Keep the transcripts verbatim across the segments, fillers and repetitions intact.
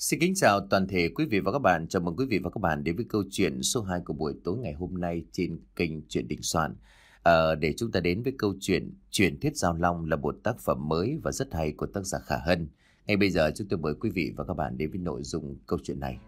Xin kính chào toàn thể quý vị và các bạn. Chào mừng quý vị và các bạn đến với câu chuyện số hai của buổi tối ngày hôm nay trên kênh Chuyện Đình Soạn. À, để chúng ta đến với câu chuyện Truyền thuyết Giao Long là một tác phẩm mới và rất hay của tác giả Khả Hân. Ngay bây giờ chúng tôi mời quý vị và các bạn đến với nội dung câu chuyện này.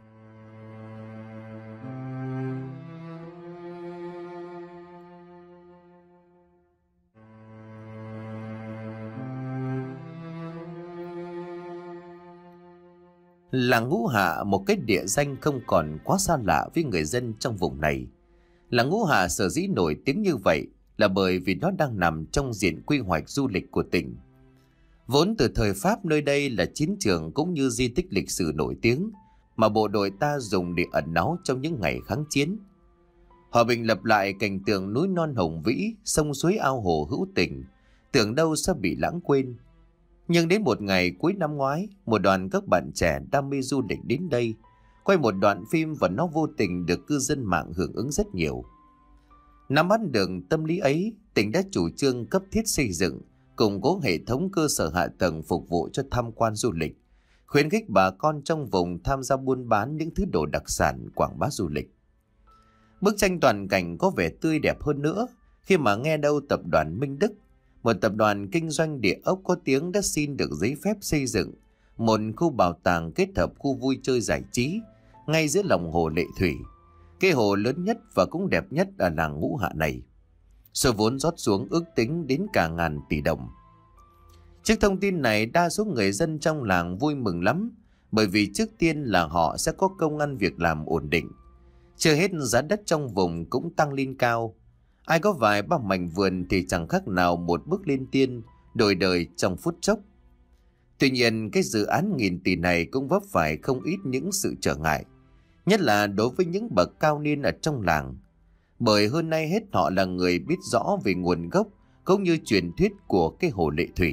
Làng Ngũ Hạ, một cái địa danh không còn quá xa lạ với người dân trong vùng này. Làng Ngũ Hạ sở dĩ nổi tiếng như vậy là bởi vì nó đang nằm trong diện quy hoạch du lịch của tỉnh. Vốn từ thời Pháp nơi đây là chiến trường cũng như di tích lịch sử nổi tiếng mà bộ đội ta dùng để ẩn náu trong những ngày kháng chiến. Hòa bình lập lại cảnh tượng núi non hùng vĩ, sông suối ao hồ hữu tình, tưởng đâu sẽ bị lãng quên. Nhưng đến một ngày cuối năm ngoái, một đoàn các bạn trẻ đam mê du lịch đến đây, quay một đoạn phim và nó vô tình được cư dân mạng hưởng ứng rất nhiều. Nắm bắt được tâm lý ấy, tỉnh đã chủ trương cấp thiết xây dựng, củng cố hệ thống cơ sở hạ tầng phục vụ cho tham quan du lịch, khuyến khích bà con trong vùng tham gia buôn bán những thứ đồ đặc sản quảng bá du lịch. Bức tranh toàn cảnh có vẻ tươi đẹp hơn nữa khi mà nghe đâu tập đoàn Minh Đức, một tập đoàn kinh doanh địa ốc có tiếng, đã xin được giấy phép xây dựng một khu bảo tàng kết hợp khu vui chơi giải trí ngay giữa lòng hồ Lệ Thủy, cái hồ lớn nhất và cũng đẹp nhất ở làng Ngũ Hạ này. Số vốn rót xuống ước tính đến cả ngàn tỷ đồng. Trước thông tin này, đa số người dân trong làng vui mừng lắm, bởi vì trước tiên là họ sẽ có công ăn việc làm ổn định. Chưa hết, giá đất trong vùng cũng tăng lên cao. Ai có vài ba mảnh vườn thì chẳng khác nào một bước lên tiên, đổi đời trong phút chốc. Tuy nhiên, cái dự án nghìn tỷ này cũng vấp phải không ít những sự trở ngại, nhất là đối với những bậc cao niên ở trong làng. Bởi hơn nay hết họ là người biết rõ về nguồn gốc cũng như truyền thuyết của cái hồ Lệ Thủy.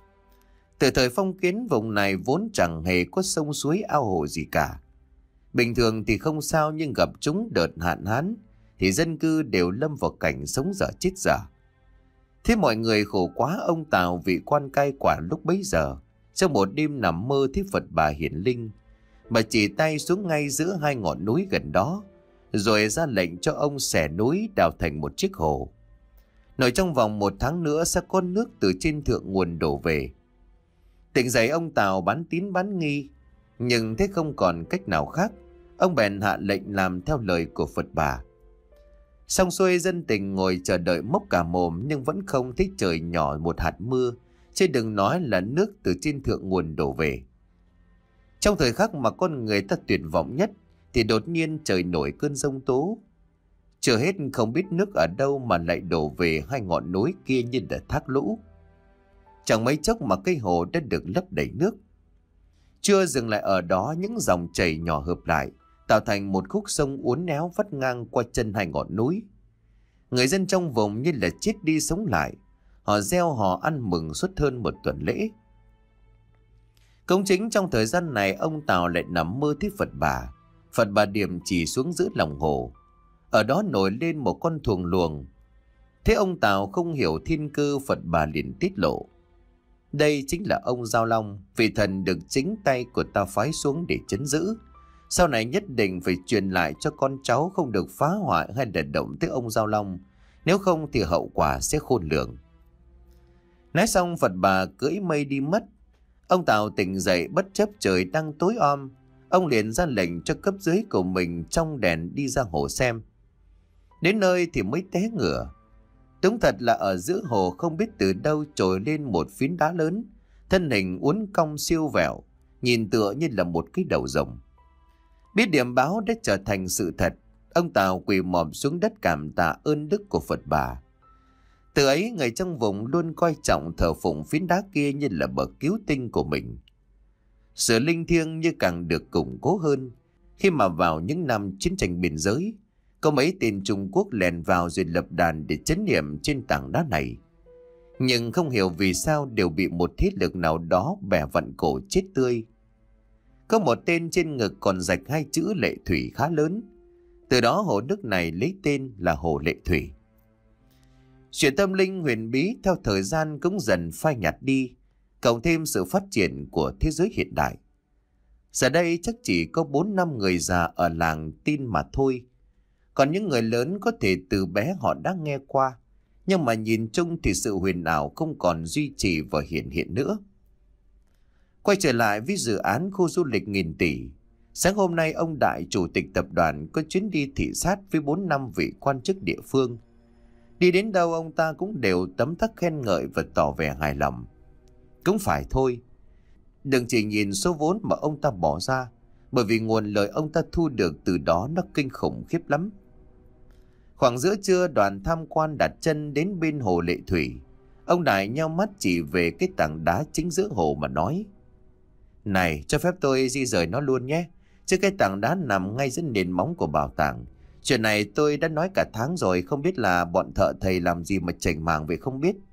Từ thời phong kiến, vùng này vốn chẳng hề có sông suối ao hồ gì cả. Bình thường thì không sao, nhưng gặp chúng đợt hạn hán thì dân cư đều lâm vào cảnh sống dở chết dở. Thế mọi người khổ quá, ông Tào vị quan cai quản lúc bấy giờ, trong một đêm nằm mơ thấy Phật bà hiển linh. Bà chỉ tay xuống ngay giữa hai ngọn núi gần đó, rồi ra lệnh cho ông xẻ núi đào thành một chiếc hồ. Nói trong vòng một tháng nữa sẽ có nước từ trên thượng nguồn đổ về. Tỉnh dậy, ông Tào bán tín bán nghi, nhưng thế không còn cách nào khác, ông bèn hạ lệnh làm theo lời của Phật bà. Xong xuôi, dân tình ngồi chờ đợi mốc cả mồm nhưng vẫn không thấy trời nhỏ một hạt mưa, chứ đừng nói là nước từ trên thượng nguồn đổ về. Trong thời khắc mà con người ta tuyệt vọng nhất thì đột nhiên trời nổi cơn giông tố. Chưa hết, không biết nước ở đâu mà lại đổ về hai ngọn núi kia như là thác lũ. Chẳng mấy chốc mà cái hồ đã được lấp đầy nước. Chưa dừng lại ở đó, những dòng chảy nhỏ hợp lại tạo thành một khúc sông uốn éo vắt ngang qua chân hai ngọn núi. Người dân trong vùng như là chết đi sống lại, họ reo hò ăn mừng suốt hơn một tuần lễ. Cũng chính trong thời gian này, ông Tào lại nằm mơ thấy Phật bà. Phật bà điểm chỉ xuống giữa lòng hồ, ở đó nổi lên một con thuồng luồng. Thế ông Tào không hiểu thiên cơ, Phật bà liền tiết lộ: đây chính là ông Giao Long, vị thần được chính tay của ta phái xuống để trấn giữ. Sau này nhất định phải truyền lại cho con cháu không được phá hoại hay là động tới ông Giao Long, nếu không thì hậu quả sẽ khôn lường. Nói xong, Phật bà cưỡi mây đi mất. Ông Tào tỉnh dậy bất chấp trời đang tối om, ông liền ra lệnh cho cấp dưới của mình trong đèn đi ra hồ xem. Đến nơi thì mới té ngửa. Đúng thật là ở giữa hồ không biết từ đâu trồi lên một phiến đá lớn, thân hình uốn cong siêu vẹo, nhìn tựa như là một cái đầu rồng. Biết điểm báo đã trở thành sự thật, ông Tào quỳ mọp xuống đất cảm tạ ơn đức của Phật bà. Từ ấy, người trong vùng luôn coi trọng thờ phụng phiến đá kia như là bậc cứu tinh của mình. Sự linh thiêng như càng được củng cố hơn khi mà vào những năm chiến tranh biên giới, có mấy tên Trung Quốc lèn vào rồi lập đàn để trấn niệm trên tảng đá này. Nhưng không hiểu vì sao đều bị một thế lực nào đó bẻ vặn cổ chết tươi. Có một tên trên ngực còn rạch hai chữ Lệ Thủy khá lớn. Từ đó hồ nước này lấy tên là hồ Lệ Thủy. Chuyện tâm linh huyền bí theo thời gian cũng dần phai nhạt đi, cộng thêm sự phát triển của thế giới hiện đại. Giờ đây chắc chỉ có bốn năm người già ở làng tin mà thôi. Còn những người lớn có thể từ bé họ đã nghe qua, nhưng mà nhìn chung thì sự huyền ảo không còn duy trì và hiện hiện nữa. Quay trở lại với dự án khu du lịch nghìn tỷ. Sáng hôm nay ông Đại, chủ tịch tập đoàn, có chuyến đi thị sát với bốn năm vị quan chức địa phương. Đi đến đâu ông ta cũng đều tấm tắc khen ngợi và tỏ vẻ hài lòng. Cũng phải thôi, đừng chỉ nhìn số vốn mà ông ta bỏ ra, bởi vì nguồn lợi ông ta thu được từ đó nó kinh khủng khiếp lắm. Khoảng giữa trưa, đoàn tham quan đặt chân đến bên hồ Lệ Thủy. Ông Đại nheo mắt chỉ về cái tảng đá chính giữa hồ mà nói: "Này, cho phép tôi di rời nó luôn nhé, chứ cái tảng đá nằm ngay dưới nền móng của bảo tàng. Chuyện này tôi đã nói cả tháng rồi, không biết là bọn thợ thầy làm gì mà chảnh mảng về không biết."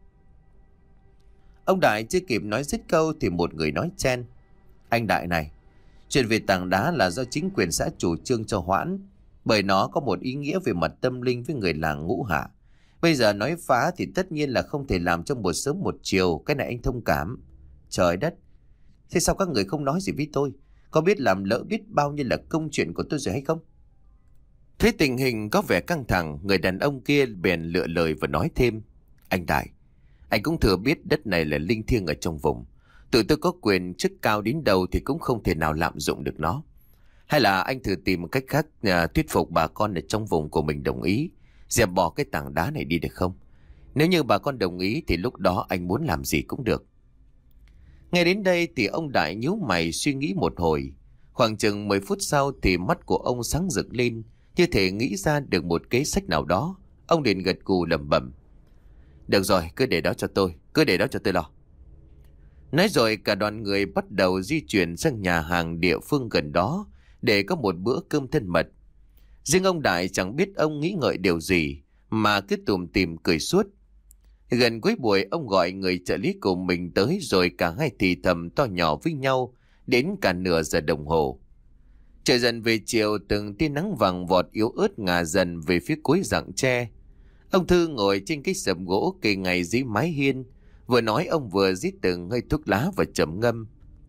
Ông Đại chưa kịp nói dứt câu thì một người nói chen: "Anh Đại này, chuyện về tảng đá là do chính quyền xã chủ trương cho hoãn, bởi nó có một ý nghĩa về mặt tâm linh với người làng Ngũ Hạ. Bây giờ nói phá thì tất nhiên là không thể làm trong một sớm một chiều, cái này anh thông cảm." Trời đất, thế sao các người không nói gì với tôi? Có biết làm lỡ biết bao nhiêu là công chuyện của tôi rồi hay không? Thấy tình hình có vẻ căng thẳng, người đàn ông kia bèn lựa lời và nói thêm: "Anh Đại, anh cũng thừa biết đất này là linh thiêng ở trong vùng. Tụi tôi có quyền chức cao đến đâu thì cũng không thể nào lạm dụng được nó. Hay là anh thử tìm một cách khác à, thuyết phục bà con ở trong vùng của mình đồng ý, dẹp bỏ cái tảng đá này đi được không? Nếu như bà con đồng ý thì lúc đó anh muốn làm gì cũng được." Nghe đến đây thì ông Đại nhíu mày suy nghĩ một hồi. Khoảng chừng mười phút sau thì mắt của ông sáng rực lên, như thể nghĩ ra được một kế sách nào đó. Ông liền gật gù lẩm bẩm: "Được rồi, cứ để đó cho tôi, cứ để đó cho tôi lo." Nói rồi cả đoàn người bắt đầu di chuyển sang nhà hàng địa phương gần đó để có một bữa cơm thân mật. Riêng ông Đại chẳng biết ông nghĩ ngợi điều gì mà cứ tủm tỉm cười suốt. Gần cuối buổi, ông gọi người trợ lý của mình tới, rồi cả hai thì thầm to nhỏ với nhau đến cả nửa giờ đồng hồ. Trời dần về chiều, từng tia nắng vàng vọt yếu ớt ngả dần về phía cuối rặng tre. Ông Thư ngồi trên cái sập gỗ cây ngày dưới mái hiên, vừa nói ông vừa rít từng hơi thuốc lá và trầm ngâm: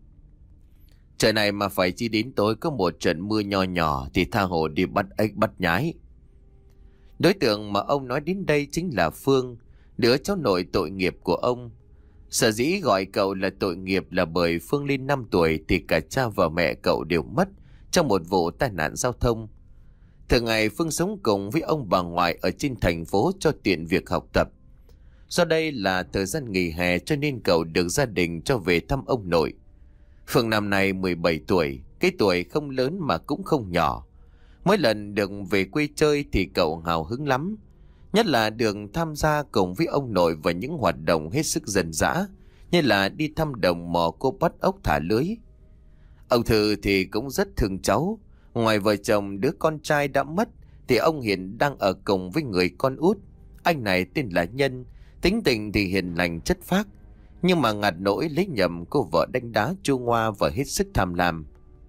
"Trời này mà phải chi đến tối có một trận mưa nho nhỏ thì tha hồ đi bắt ếch bắt nhái." Đối tượng mà ông nói đến đây chính là Phương, đứa cháu nội tội nghiệp của ông. Sở dĩ gọi cậu là tội nghiệp là bởi Phương lên năm tuổi thì cả cha và mẹ cậu đều mất trong một vụ tai nạn giao thông. Thường ngày Phương sống cùng với ông bà ngoại ở trên thành phố cho tiện việc học tập. Do đây là thời gian nghỉ hè cho nên cậu được gia đình cho về thăm ông nội. Phương năm nay mười bảy tuổi, cái tuổi không lớn mà cũng không nhỏ. Mỗi lần được về quê chơi thì cậu hào hứng lắm. Nhất là được tham gia cùng với ông nội vào những hoạt động hết sức dân dã, như là đi thăm đồng mò cô bắt ốc thả lưới. Ông Thư thì cũng rất thương cháu. Ngoài vợ chồng đứa con trai đã mất thì ông hiện đang ở cùng với người con út. Anh này tên là Nhân, tính tình thì hiền lành chất phác, nhưng mà ngặt nỗi lấy nhầm cô vợ đánh đá chua ngoa và hết sức tham lam.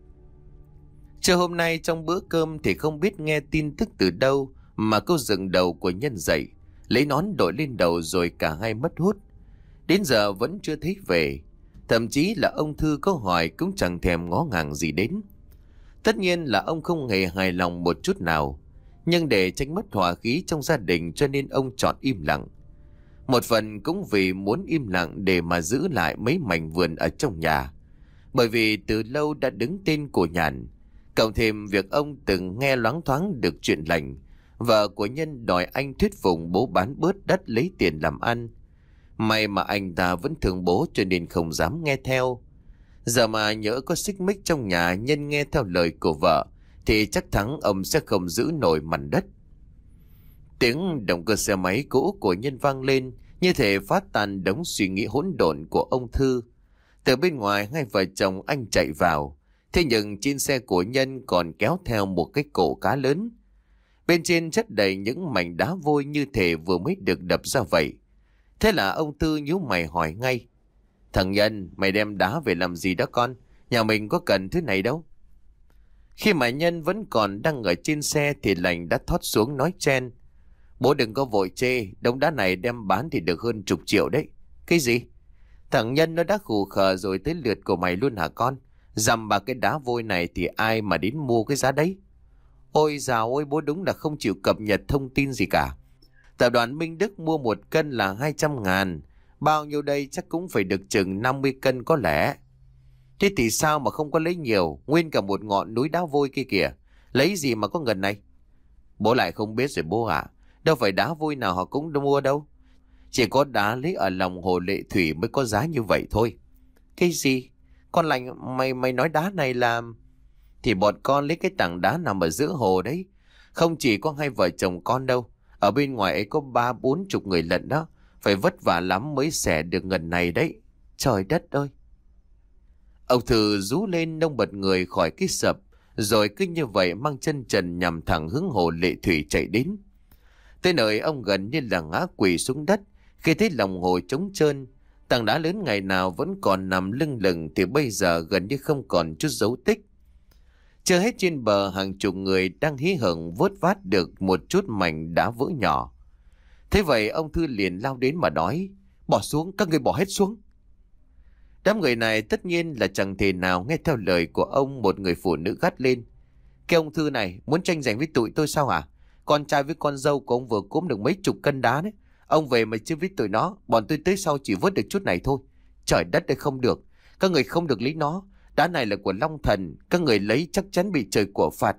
Trưa hôm nay trong bữa cơm thì không biết nghe tin tức từ đâu mà câu dựng đầu của Nhân dậy, lấy nón đội lên đầu rồi cả hai mất hút. Đến giờ vẫn chưa thấy về. Thậm chí là ông Thư có hỏi cũng chẳng thèm ngó ngàng gì đến. Tất nhiên là ông không hề hài lòng một chút nào, nhưng để tránh mất hòa khí trong gia đình cho nên ông chọn im lặng. Một phần cũng vì muốn im lặng để mà giữ lại mấy mảnh vườn ở trong nhà, bởi vì từ lâu đã đứng tên của Nhàn. Cộng thêm việc ông từng nghe loáng thoáng được chuyện lành vợ của Nhân đòi anh thuyết phục bố bán bớt đất lấy tiền làm ăn. May mà anh ta vẫn thương bố cho nên không dám nghe theo. Giờ mà nhỡ có xích mích trong nhà, Nhân nghe theo lời của vợ thì chắc chắn ông sẽ không giữ nổi mảnh đất. Tiếng động cơ xe máy cũ của Nhân vang lên, như thể phát tan đống suy nghĩ hỗn độn của ông Thư. Từ bên ngoài hai vợ chồng anh chạy vào, thế nhưng trên xe của Nhân còn kéo theo một cái cổ cá lớn. Bên trên chất đầy những mảnh đá vôi như thể vừa mới được đập ra vậy. Thế là ông Tư nhíu mày hỏi ngay: "Thằng Nhân, mày đem đá về làm gì đó con? Nhà mình có cần thứ này đâu." Khi mà Nhân vẫn còn đang ở trên xe thì Lành đã thoát xuống nói chen: "Bố đừng có vội chê, đống đá này đem bán thì được hơn chục triệu đấy." "Cái gì? Thằng Nhân nó đã khù khờ rồi tới lượt của mày luôn hả con? Dằm ba cái đá vôi này thì ai mà đến mua cái giá đấy? Ôi dào ôi, bố đúng là không chịu cập nhật thông tin gì cả. Tập đoàn Minh Đức mua một cân là hai trăm ngàn. Bao nhiêu đây? Chắc cũng phải được chừng năm mươi cân có lẽ. Thế thì sao mà không có lấy nhiều? Nguyên cả một ngọn núi đá vôi kia kìa. Lấy gì mà có ngần này? Bố lại không biết rồi bố ạ. Đâu phải đá vôi nào họ cũng mua đâu. Chỉ có đá lấy ở lòng hồ Lệ Thủy mới có giá như vậy thôi. Cái gì? Con Lành, mày mày nói đá này là... Thì bọn con lấy cái tảng đá nằm ở giữa hồ đấy. Không chỉ có hai vợ chồng con đâu. Ở bên ngoài ấy có ba bốn chục người lận đó. Phải vất vả lắm mới xẻ được ngần này đấy. Trời đất ơi! Ông Thư rú lên nông bật người khỏi cái sập. Rồi cứ như vậy mang chân trần nhằm thẳng hướng hồ Lệ Thủy chạy đến. Tới nơi ông gần như là ngã quỵ xuống đất khi thấy lòng hồ trống trơn. Tảng đá lớn ngày nào vẫn còn nằm lưng lửng thì bây giờ gần như không còn chút dấu tích. Chưa hết trên bờ hàng chục người đang hí hửng vớt vát được một chút mảnh đá vỡ nhỏ. Thế vậy ông Thư liền lao đến mà nói: Bỏ xuống, các người bỏ hết xuống. Đám người này tất nhiên là chẳng thể nào nghe theo lời của ông. Một người phụ nữ gắt lên: Cái ông Thư này muốn tranh giành với tụi tôi sao hả? Con trai với con dâu của ông vừa cúm được mấy chục cân đá đấy. Ông về mà chưa biết tụi nó. Bọn tôi tới sau chỉ vớt được chút này thôi. Trời đất ơi, không được. Các người không được lấy nó. Đá này là của Long Thần. Các người lấy chắc chắn bị trời của phạt.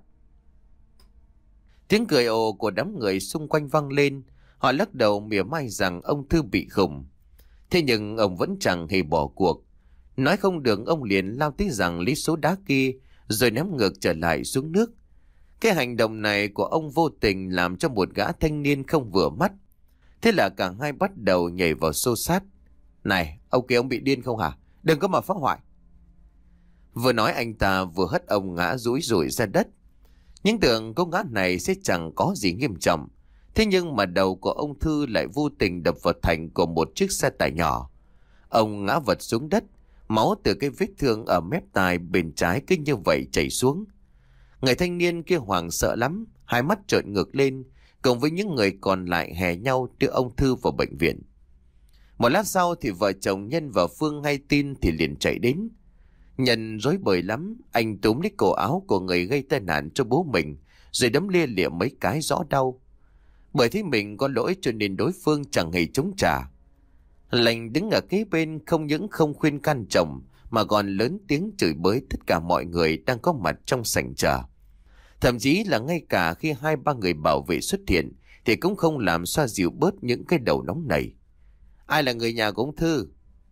Tiếng cười ồ của đám người xung quanh vang lên. Họ lắc đầu mỉa mai rằng ông Thư bị khùng. Thế nhưng ông vẫn chẳng hề bỏ cuộc. Nói không được, ông liền lao tới rằng lấy số đá kia rồi ném ngược trở lại xuống nước. Cái hành động này của ông vô tình làm cho một gã thanh niên không vừa mắt. Thế là cả hai bắt đầu nhảy vào xô xát. Này, ông kia ông bị điên không hả? Đừng có mà phá hoại. Vừa nói anh ta vừa hất ông ngã rúi rủi ra đất. Những tưởng cô ngã này sẽ chẳng có gì nghiêm trọng. Thế nhưng mà đầu của ông Thư lại vô tình đập vào thành của một chiếc xe tải nhỏ. Ông ngã vật xuống đất. Máu từ cái vết thương ở mép tai bên trái cứ như vậy chảy xuống. Người thanh niên kia hoảng sợ lắm, hai mắt trợn ngược lên, cùng với những người còn lại hè nhau đưa ông Thư vào bệnh viện. Một lát sau thì vợ chồng Nhân và Phương hay tin thì liền chạy đến. Nhân rối bời lắm, anh túm lấy cổ áo của người gây tai nạn cho bố mình, rồi đấm lia lịa mấy cái rõ đau. Bởi thấy mình có lỗi cho nên đối phương chẳng hề chống trả. Lành đứng ở kế bên không những không khuyên can chồng mà còn lớn tiếng chửi bới tất cả mọi người đang có mặt trong sảnh trà. Thậm chí là ngay cả khi hai ba người bảo vệ xuất hiện thì cũng không làm xoa dịu bớt những cái đầu nóng này. Ai là người nhà của ông Thư?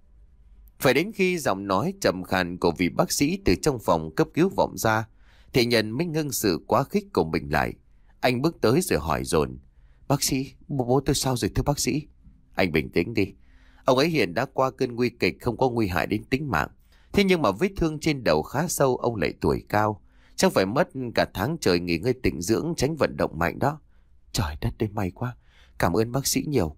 Phải đến khi giọng nói trầm khàn của vị bác sĩ từ trong phòng cấp cứu vọng ra thì Nhân mới ngưng sự quá khích của mình lại. Anh bước tới rồi hỏi dồn: Bác sĩ, bố, bố tôi sao rồi thưa bác sĩ? Anh bình tĩnh đi. Ông ấy hiện đã qua cơn nguy kịch, không có nguy hại đến tính mạng. Thế nhưng mà vết thương trên đầu khá sâu, ông lại tuổi cao. Chắc phải mất cả tháng trời nghỉ ngơi tĩnh dưỡng, tránh vận động mạnh đó. Trời đất ơi, may quá. Cảm ơn bác sĩ nhiều.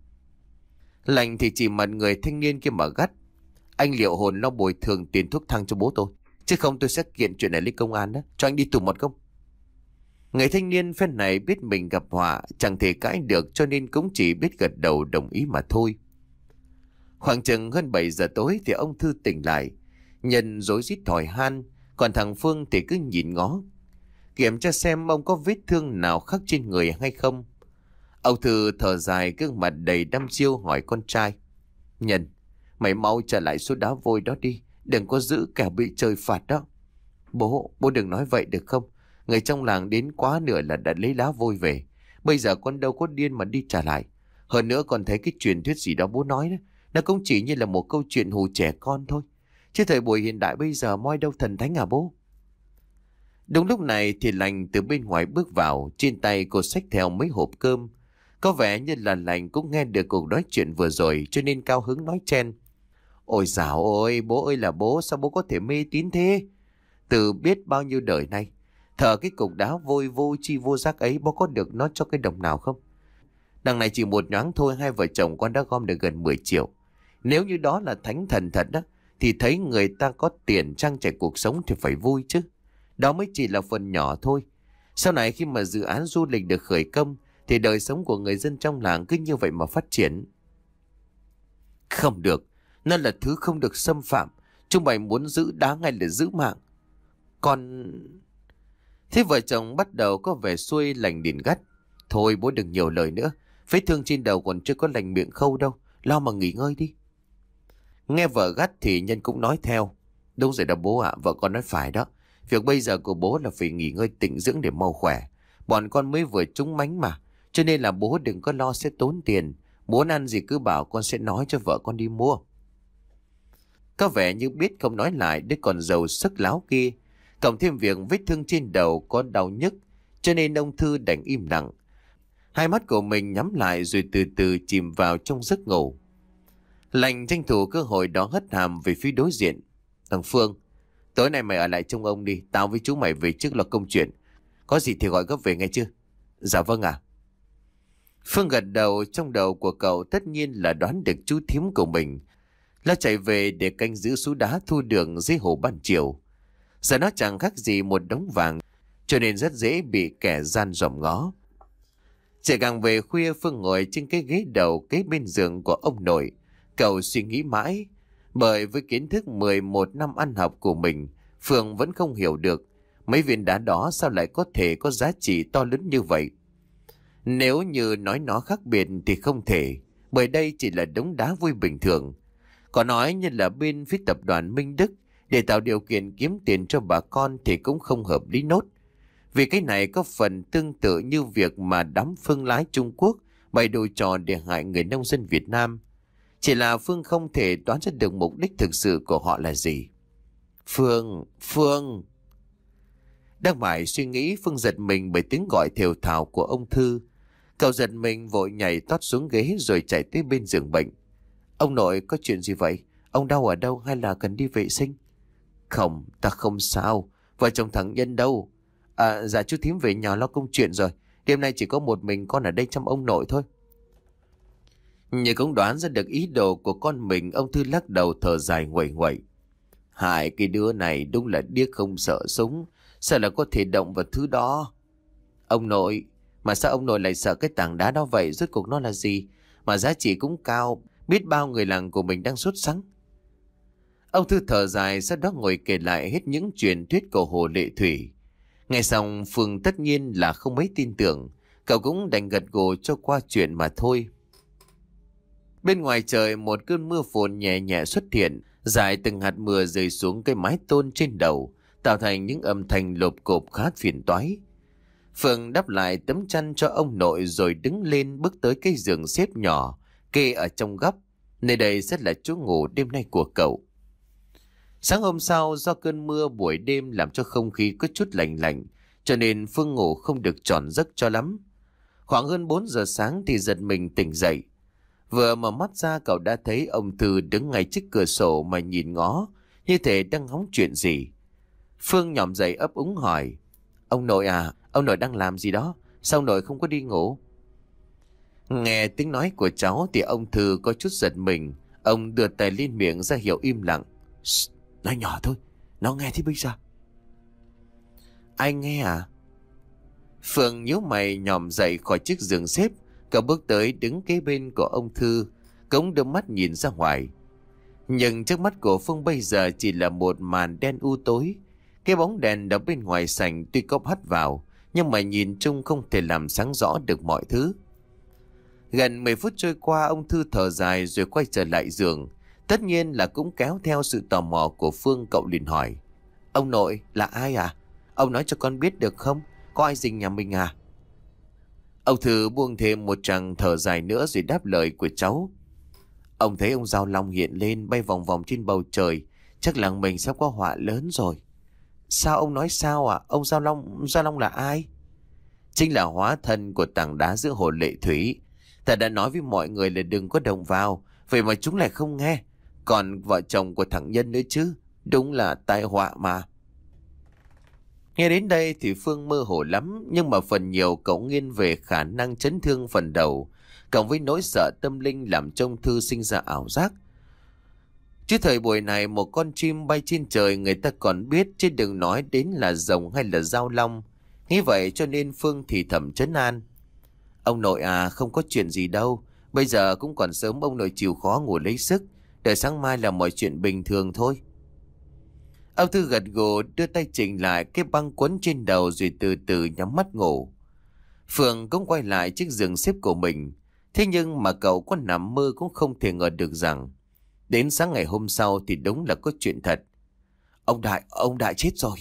Lành thì chỉ mặt người thanh niên kia mà gắt: Anh liệu hồn lo bồi thường tiền thuốc thang cho bố tôi. Chứ không tôi sẽ kiện chuyện này lên công an đó. Cho anh đi tù một công. Người thanh niên phen này biết mình gặp họa, chẳng thể cãi được cho nên cũng chỉ biết gật đầu đồng ý mà thôi. Khoảng chừng hơn bảy giờ tối thì ông Thư tỉnh lại. Nhân rối rít hỏi han, còn thằng Phương thì cứ nhìn ngó, kiểm tra xem ông có vết thương nào khác trên người hay không. Ông Thư thở dài, gương mặt đầy đăm chiêu hỏi con trai: Nhân, mày mau trở lại số đá vôi đó đi, đừng có giữ kẻo bị trời phạt đó. Bố, bố đừng nói vậy được không? Người trong làng đến quá nửa là đã lấy đá vôi về. Bây giờ con đâu có điên mà đi trả lại. Hơn nữa còn thấy cái truyền thuyết gì đó bố nói đó, nó cũng chỉ như là một câu chuyện hù trẻ con thôi. Chứ thời buổi hiện đại bây giờ moi đâu thần thánh à bố? Đúng lúc này thì Lành từ bên ngoài bước vào, trên tay cô xách theo mấy hộp cơm. Có vẻ như là Lành cũng nghe được cuộc nói chuyện vừa rồi cho nên cao hứng nói chen: Ôi dào ôi, bố ơi là bố, sao bố có thể mê tín thế? Từ biết bao nhiêu đời nay, thờ cái cục đá vôi vô chi vô giác ấy, bố có được nó cho cái đồng nào không? Đằng này chỉ một nhoáng thôi, hai vợ chồng con đã gom được gần mười triệu. Nếu như đó là thánh thần thật đó, thì thấy người ta có tiền trang trải cuộc sống thì phải vui chứ. Đó mới chỉ là phần nhỏ thôi. Sau này khi mà dự án du lịch được khởi công thì đời sống của người dân trong làng cứ như vậy mà phát triển. Không được, nó là thứ không được xâm phạm. Chúng mày muốn giữ đá ngay là giữ mạng. Con... Thế vợ chồng bắt đầu có vẻ xuôi lành điền gắt. Thôi bố đừng nhiều lời nữa. Vết thương trên đầu còn chưa có lành miệng khâu đâu. Lo mà nghỉ ngơi đi. Nghe vợ gắt thì Nhân cũng nói theo. Đúng rồi đó bố ạ, vợ con nói phải đó. Việc bây giờ của bố là phải nghỉ ngơi tịnh dưỡng để mau khỏe. Bọn con mới vừa trúng mánh mà. Cho nên là bố đừng có lo sẽ tốn tiền. Muốn ăn gì cứ bảo con sẽ nói cho vợ con đi mua. Có vẻ như biết không nói lại đứa con dâu sức láo kia. Cộng thêm việc vết thương trên đầu có đau nhức, cho nên ông Thư đành im lặng. Hai mắt của mình nhắm lại rồi từ từ chìm vào trong giấc ngủ. Lành tranh thủ cơ hội đó hất hàm về phía đối diện. Thằng Phương, tối nay mày ở lại trông ông đi. Tao với chú mày về trước là công chuyện. Có gì thì gọi gấp về nghe chưa? Dạ vâng ạ. Phương gật đầu. Trong đầu của cậu tất nhiên là đoán được chú thím của mình là chạy về để canh giữ sú đá thu đường dưới hồ ban chiều. Giờ nó chẳng khác gì một đống vàng, cho nên rất dễ bị kẻ gian dòm ngó. Chạy càng về khuya, Phương ngồi trên cái ghế đầu kế bên giường của ông nội. Cậu suy nghĩ mãi, bởi với kiến thức mười một năm ăn học của mình, Phương vẫn không hiểu được mấy viên đá đó sao lại có thể có giá trị to lớn như vậy. Nếu như nói nó khác biệt thì không thể, bởi đây chỉ là đống đá vui bình thường. Có nói như là bên phía tập đoàn Minh Đức để tạo điều kiện kiếm tiền cho bà con thì cũng không hợp lý nốt. Vì cái này có phần tương tự như việc mà đám Phương lái Trung Quốc bày đồ trò để hại người nông dân Việt Nam. Chỉ là Phương không thể đoán ra được mục đích thực sự của họ là gì. Phương, Phương... Đang mải suy nghĩ, Phương giật mình bởi tiếng gọi thều thào của ông Thư. Cậu giật mình vội nhảy tót xuống ghế rồi chạy tới bên giường bệnh. Ông nội, có chuyện gì vậy? Ông đau ở đâu hay là cần đi vệ sinh? Không, ta không sao. Vợ chồng thằng Nhân đâu? À, dạ chú thím về nhà lo công chuyện rồi. Đêm nay chỉ có một mình con ở đây chăm ông nội thôi. Như cũng đoán ra được ý đồ của con mình, ông Thư lắc đầu thở dài nguậy nguậy. Hai cái đứa này đúng là điếc không sợ súng. Sao là có thể động vào thứ đó? Ông nội, mà sao ông nội lại sợ cái tảng đá đó vậy? Rốt cuộc nó là gì? Mà giá trị cũng cao. Biết bao người làng của mình đang sốt sắng. Ông Thư thở dài, sau đó ngồi kể lại hết những truyền thuyết của Hồ Lệ Thủy. Nghe xong Phương tất nhiên là không mấy tin tưởng. Cậu cũng đành gật gù cho qua chuyện mà thôi. Bên ngoài trời một cơn mưa phùn nhẹ nhẹ xuất hiện, rải từng hạt mưa rơi xuống cái mái tôn trên đầu, tạo thành những âm thanh lộp cộp khá phiền toái. Phương đắp lại tấm chăn cho ông nội rồi đứng lên bước tới cái giường xếp nhỏ kê ở trong góc. Nơi đây rất là chỗ ngủ đêm nay của cậu. Sáng hôm sau, do cơn mưa buổi đêm làm cho không khí có chút lạnh lạnh, cho nên Phương ngủ không được tròn giấc cho lắm. Khoảng hơn bốn giờ sáng thì giật mình tỉnh dậy. Vừa mở mắt ra cậu đã thấy ông Thư đứng ngay trước cửa sổ mà nhìn ngó, như thể đang hóng chuyện gì. Phương nhỏm dậy ấp úng hỏi. Ông nội à, ông nội đang làm gì đó? Sao ông nội không có đi ngủ? Nghe tiếng nói của cháu thì ông Thư có chút giật mình. Ông đưa tay lên miệng ra hiệu im lặng. Nói nhỏ thôi, nó nghe thế bây giờ. Ai nghe à? Phương nhíu mày nhòm dậy khỏi chiếc giường xếp. Cậu bước tới đứng kế bên của ông Thư, cống đôi mắt nhìn ra ngoài. Nhưng trước mắt của Phương bây giờ chỉ là một màn đen u tối. Cái bóng đèn ở bên ngoài sảnh tuy có hắt vào, nhưng mà nhìn chung không thể làm sáng rõ được mọi thứ. Gần mười phút trôi qua, ông Thư thở dài rồi quay trở lại giường. Tất nhiên là cũng kéo theo sự tò mò của Phương, cậu liền hỏi. Ông nội, là ai à? Ông nói cho con biết được không? Có ai rình nhà mình à? Ông Thư buông thêm một tràng thở dài nữa rồi đáp lời của cháu. Ông thấy ông Giao Long hiện lên bay vòng vòng trên bầu trời. Chắc làng mình sắp có họa lớn rồi. Sao ông nói sao à? Ông Giao Long, Giao Long là ai? Chính là hóa thân của tảng đá giữa hồ Lệ Thủy. Ta đã nói với mọi người là đừng có động vào, vậy mà chúng lại không nghe. Còn vợ chồng của thằng Nhân nữa chứ. Đúng là tai họa mà. Nghe đến đây thì Phương mơ hồ lắm, nhưng mà phần nhiều cậu nghiêng về khả năng chấn thương phần đầu, cộng với nỗi sợ tâm linh làm cho ông Thư sinh ra ảo giác. Chứ thời buổi này một con chim bay trên trời người ta còn biết, chứ đừng nói đến là rồng hay là Giao Long. Nghĩ vậy cho nên Phương thì thầm trấn an. Ông nội à, không có chuyện gì đâu. Bây giờ cũng còn sớm, ông nội chịu khó ngủ lấy sức. Đợi sáng mai là mọi chuyện bình thường thôi. Ông Thư gật gù đưa tay chỉnh lại cái băng quấn trên đầu rồi từ từ nhắm mắt ngủ. Phương cũng quay lại chiếc giường xếp của mình. Thế nhưng mà cậu có nằm mơ cũng không thể ngờ được rằng đến sáng ngày hôm sau thì đúng là có chuyện thật. Ông Đại, ông Đại chết rồi.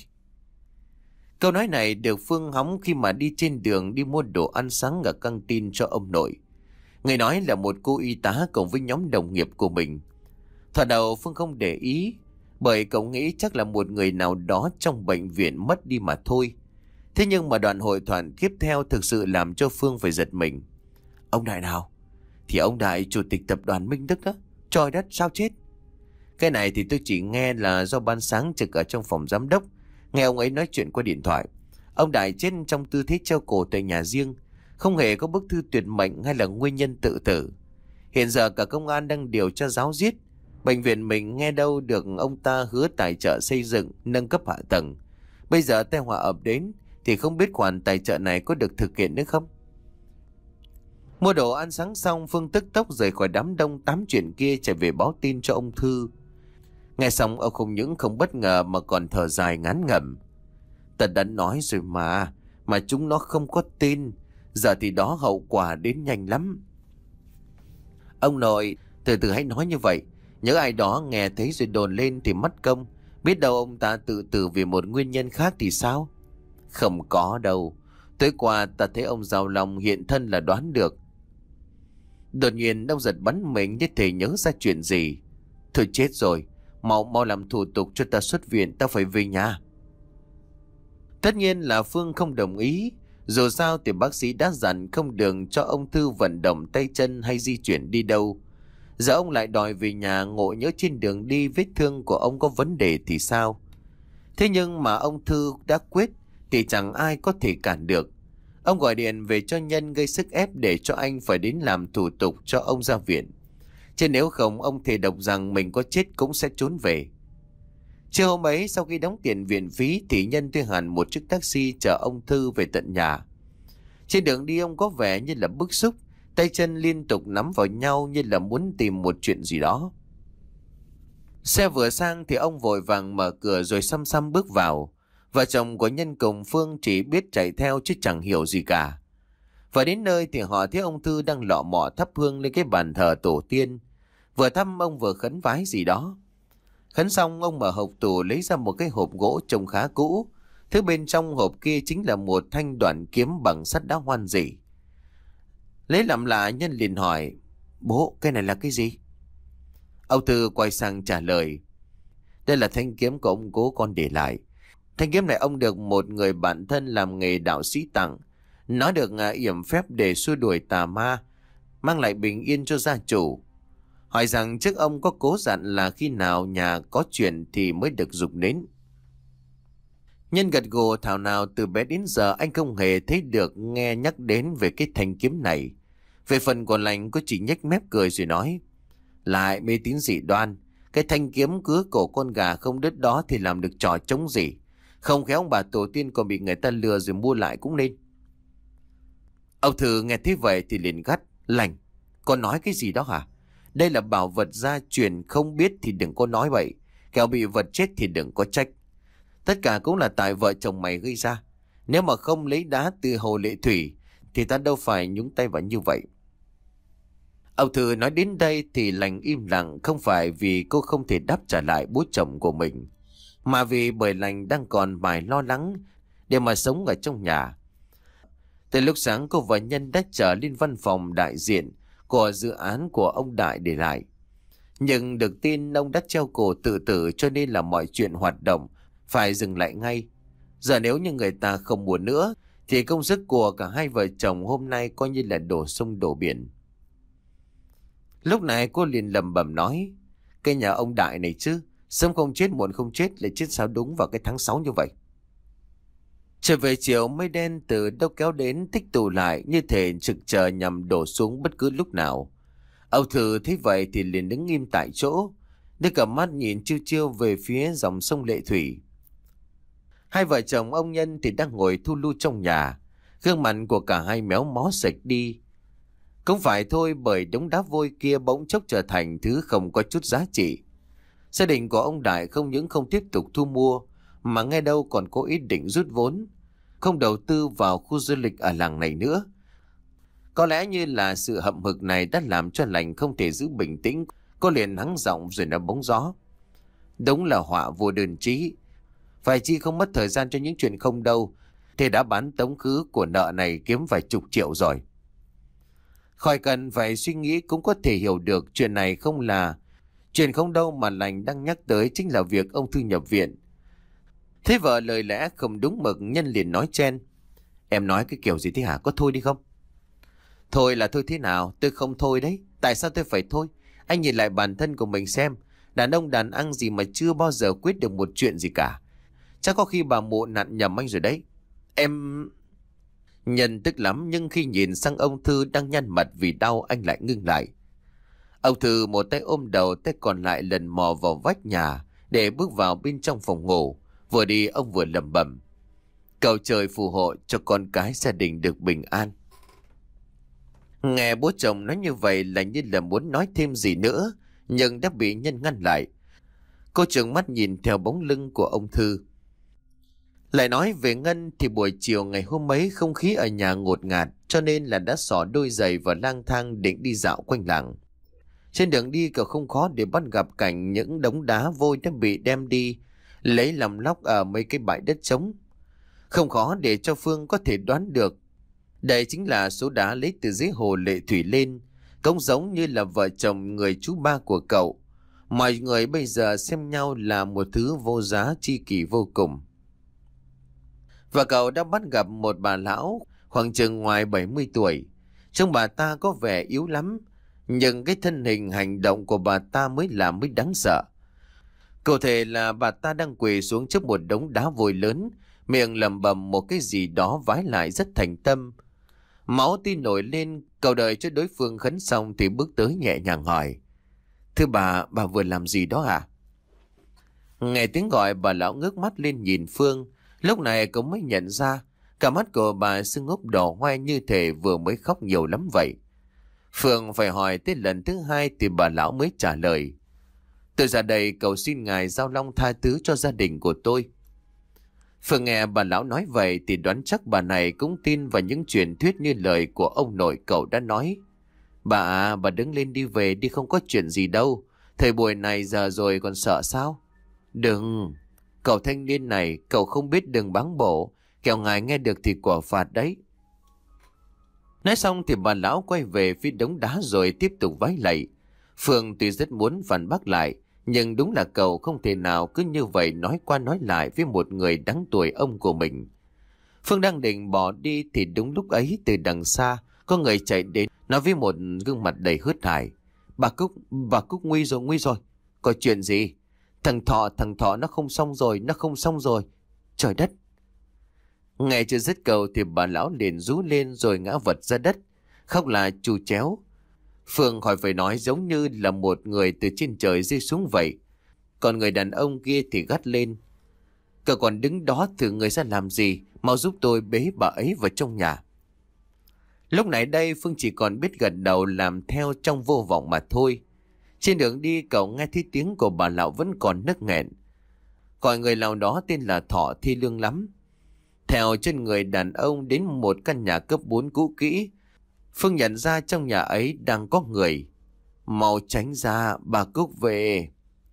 Câu nói này được Phương hóng khi mà đi trên đường đi mua đồ ăn sáng ở căng tin cho ông nội. Người nói là một cô y tá cùng với nhóm đồng nghiệp của mình. Thoạt đầu Phương không để ý, bởi cậu nghĩ chắc là một người nào đó trong bệnh viện mất đi mà thôi. Thế nhưng mà đoạn hội thoại tiếp theo thực sự làm cho Phương phải giật mình. Ông Đại nào? Thì ông Đại chủ tịch tập đoàn Minh Đức đó. Trời đất, sao chết? Cái này thì tôi chỉ nghe là do ban sáng trực ở trong phòng giám đốc, nghe ông ấy nói chuyện qua điện thoại. Ông Đại chết trong tư thế treo cổ tại nhà riêng, không hề có bức thư tuyệt mệnh hay là nguyên nhân tự tử. Hiện giờ cả công an đang điều tra giáo giết. Bệnh viện mình nghe đâu được ông ta hứa tài trợ xây dựng, nâng cấp hạ tầng. Bây giờ tai họa ập đến thì không biết khoản tài trợ này có được thực hiện nữa không? Mua đồ ăn sáng xong, Phương tức tốc rời khỏi đám đông tám chuyện kia chạy về báo tin cho ông Thư. Nghe xong ông không những không bất ngờ mà còn thở dài ngán ngẩm. Ta đã nói rồi mà, mà chúng nó không có tin. Giờ thì đó hậu quả đến nhanh lắm. Ông nội, từ từ hãy nói như vậy. Nhớ ai đó nghe thấy rồi đồn lên thì mất công. Biết đâu ông ta tự tử vì một nguyên nhân khác thì sao? Không có đâu. Tối qua ta thấy ông giàu lòng hiện thân là đoán được. Đột nhiên ông giật bắn mình như thể nhớ ra chuyện gì. Thôi chết rồi. Mau mau làm thủ tục cho ta xuất viện, ta phải về nhà. Tất nhiên là Phương không đồng ý. Dù sao thì bác sĩ đã dặn không được cho ông Thư vận động tay chân hay di chuyển đi đâu. Giờ ông lại đòi về nhà, ngộ nhớ trên đường đi vết thương của ông có vấn đề thì sao? Thế nhưng mà ông Thư đã quyết thì chẳng ai có thể cản được. Ông gọi điện về cho Nhân gây sức ép để cho anh phải đến làm thủ tục cho ông ra viện. Chứ nếu không ông thề độc rằng mình có chết cũng sẽ trốn về. Trưa hôm ấy sau khi đóng tiền viện phí thì Nhân thuê hẳn một chiếc taxi chở ông Thư về tận nhà. Trên đường đi ông có vẻ như là bức xúc, tay chân liên tục nắm vào nhau như là muốn tìm một chuyện gì đó. Xe vừa sang thì ông vội vàng mở cửa rồi xăm xăm bước vào. Vợ chồng của Nhân cùng Phương chỉ biết chạy theo chứ chẳng hiểu gì cả. Và đến nơi thì họ thấy ông Thư đang lọ mọ thắp hương lên cái bàn thờ tổ tiên. Vừa thăm ông vừa khấn vái gì đó. Khấn xong ông mở hộp tủ lấy ra một cái hộp gỗ trông khá cũ. Thứ bên trong hộp kia chính là một thanh đoạn kiếm bằng sắt đá hoan dị. Lấy làm lạ, Nhân liền hỏi: Bố, cái này là cái gì? Ông Thư quay sang trả lời: Đây là thanh kiếm của ông cố con để lại. Thanh kiếm này ông được một người bạn thân làm nghề đạo sĩ tặng. Nó được yểm phép để xua đuổi tà ma, mang lại bình yên cho gia chủ. Hỏi rằng trước ông có cố dặn là khi nào nhà có chuyện thì mới được dục đến. Nhân gật gù thảo nào từ bé đến giờ anh không hề thấy được nghe nhắc đến về cái thanh kiếm này. Về phần còn lành có chỉ nhếch mép cười rồi nói: Lại mê tín dị đoan. Cái thanh kiếm cứa cổ con gà không đứt đó thì làm được trò chống gì. Không khéo ông bà tổ tiên còn bị người ta lừa rồi mua lại cũng nên. Ông Thư nghe thế vậy thì liền gắt: Lành, con nói cái gì đó hả? Đây là bảo vật gia truyền, không biết thì đừng có nói vậy. Kẻo bị vật chết thì đừng có trách. Tất cả cũng là tại vợ chồng mày gây ra. Nếu mà không lấy đá từ hồ Lệ Thủy thì ta đâu phải nhúng tay vào như vậy. Ông Thư nói đến đây thì Lành im lặng, không phải vì cô không thể đáp trả lại bố chồng của mình, mà vì bởi Lành đang còn vài lo lắng để mà sống ở trong nhà. Từ lúc sáng cô và Nhân đã trở lên văn phòng đại diện của dự án của ông Đại để lại. Nhưng được tin ông đã treo cổ tự tử cho nên là mọi chuyện hoạt động phải dừng lại ngay. Giờ nếu như người ta không muốn nữa thì công sức của cả hai vợ chồng hôm nay coi như là đổ sông đổ biển. Lúc này cô liền lẩm bẩm nói: Cái nhà ông Đại này chứ, sớm không chết muộn không chết, lại chết sao đúng vào cái tháng sáu như vậy. Trở về chiều, mây đen từ đâu kéo đến tích tụ lại như thể trực chờ nhằm đổ xuống bất cứ lúc nào. Âu Thư thấy vậy thì liền đứng im tại chỗ, đưa cả mắt nhìn chiêu chiêu về phía dòng sông Lệ Thủy. Hai vợ chồng ông Nhân thì đang ngồi thu lu trong nhà, gương mặt của cả hai méo mó sạch đi. Cũng phải thôi, bởi đống đá vôi kia bỗng chốc trở thành thứ không có chút giá trị. Gia đình của ông Đại không những không tiếp tục thu mua, mà nghe đâu còn có ý định rút vốn, không đầu tư vào khu du lịch ở làng này nữa. Có lẽ như là sự hậm hực này đã làm cho Lành không thể giữ bình tĩnh, cô liền hắng giọng rồi nói bóng gió. Đúng là họa vô đơn chí. Phải chi không mất thời gian cho những chuyện không đâu, thì đã bán tống khứ của nợ này kiếm vài chục triệu rồi. Khỏi cần phải suy nghĩ cũng có thể hiểu được chuyện này không là chuyện không đâu mà Lành đang nhắc tới chính là việc ông Thư nhập viện. Thế vợ lời lẽ không đúng mực, Nhân liền nói chen. Em nói cái kiểu gì thế hả? Có thôi đi không? Thôi là thôi thế nào? Tôi không thôi đấy. Tại sao tôi phải thôi? Anh nhìn lại bản thân của mình xem. Đàn ông đàn ăn gì mà chưa bao giờ quyết được một chuyện gì cả. Chắc có khi bà mụ nặn nhầm anh rồi đấy. Em... Nhân tức lắm, nhưng khi nhìn sang ông Thư đang nhăn mặt vì đau, anh lại ngưng lại. Ông Thư một tay ôm đầu, tay còn lại lần mò vào vách nhà để bước vào bên trong phòng ngủ. Vừa đi ông vừa lẩm bẩm. Cầu trời phù hộ cho con cái gia đình được bình an. Nghe bố chồng nói như vậy là như là muốn nói thêm gì nữa, nhưng đã bị Nhân ngăn lại. Cô trừng mắt nhìn theo bóng lưng của ông Thư. Lại nói về Ngân thì buổi chiều ngày hôm ấy không khí ở nhà ngột ngạt, cho nên là đã xỏ đôi giày và lang thang định đi dạo quanh làng. Trên đường đi cậu không khó để bắt gặp cảnh những đống đá vôi đã bị đem đi lấy làm lóc ở mấy cái bãi đất trống. Không khó để cho Phương có thể đoán được đây chính là số đá lấy từ dưới hồ Lệ Thủy lên, cũng giống như là vợ chồng người chú ba của cậu. Mọi người bây giờ xem nhau là một thứ vô giá chi kỷ vô cùng. Và cậu đã bắt gặp một bà lão khoảng chừng ngoài bảy mươi tuổi. Trông bà ta có vẻ yếu lắm, nhưng cái thân hình hành động của bà ta mới là mới đáng sợ. Cụ thể là bà ta đang quỳ xuống trước một đống đá vôi lớn, miệng lẩm bẩm một cái gì đó vái lại rất thành tâm. Máu tin nổi lên, cậu đợi cho đối phương khấn xong thì bước tới nhẹ nhàng hỏi. Thưa bà, bà vừa làm gì đó à? Nghe tiếng gọi, bà lão ngước mắt lên nhìn Phương. Lúc này cậu mới nhận ra cả mắt của bà sưng húp đỏ hoe như thể vừa mới khóc nhiều lắm vậy. Phương phải hỏi tới lần thứ hai thì bà lão mới trả lời. Tôi ra đây cầu xin ngài Giao Long tha thứ cho gia đình của tôi. Phương nghe bà lão nói vậy thì đoán chắc bà này cũng tin vào những truyền thuyết như lời của ông nội cậu đã nói. Bà à, bà đứng lên đi về đi, không có chuyện gì đâu. Thời buổi này giờ rồi còn sợ sao? Đừng, cậu thanh niên này, cậu không biết đừng báng bổ, kẻo ngài nghe được thì quả phạt đấy. Nói xong thì bà lão quay về phía đống đá rồi tiếp tục vái lạy. Phương tuy rất muốn phản bác lại, nhưng đúng là cậu không thể nào cứ như vậy nói qua nói lại với một người đáng tuổi ông của mình. Phương đang định bỏ đi thì đúng lúc ấy từ đằng xa có người chạy đến nói với một gương mặt đầy hớt hải. Bà Cúc, bà Cúc nguy rồi, nguy rồi. Có chuyện gì? Thằng Thọ, thằng Thọ nó không xong rồi, nó không xong rồi. Trời đất! Nghe chưa dứt câu thì bà lão liền rú lên rồi ngã vật ra đất, khóc là chu chéo. Phương khỏi phải nói, giống như là một người từ trên trời rơi xuống vậy. Còn người đàn ông kia thì gắt lên. Cậu còn đứng đó thử người ra làm gì, mau giúp tôi bế bà ấy vào trong nhà. Lúc này đây Phương chỉ còn biết gật đầu làm theo trong vô vọng mà thôi. Trên đường đi cậu nghe thấy tiếng của bà lão vẫn còn nấc nghẹn. Gọi người nào đó tên là Thọ thi lương lắm. Theo chân người đàn ông đến một căn nhà cấp bốn cũ kỹ. Phương nhận ra trong nhà ấy đang có người. Mau tránh ra, bà Cúc về.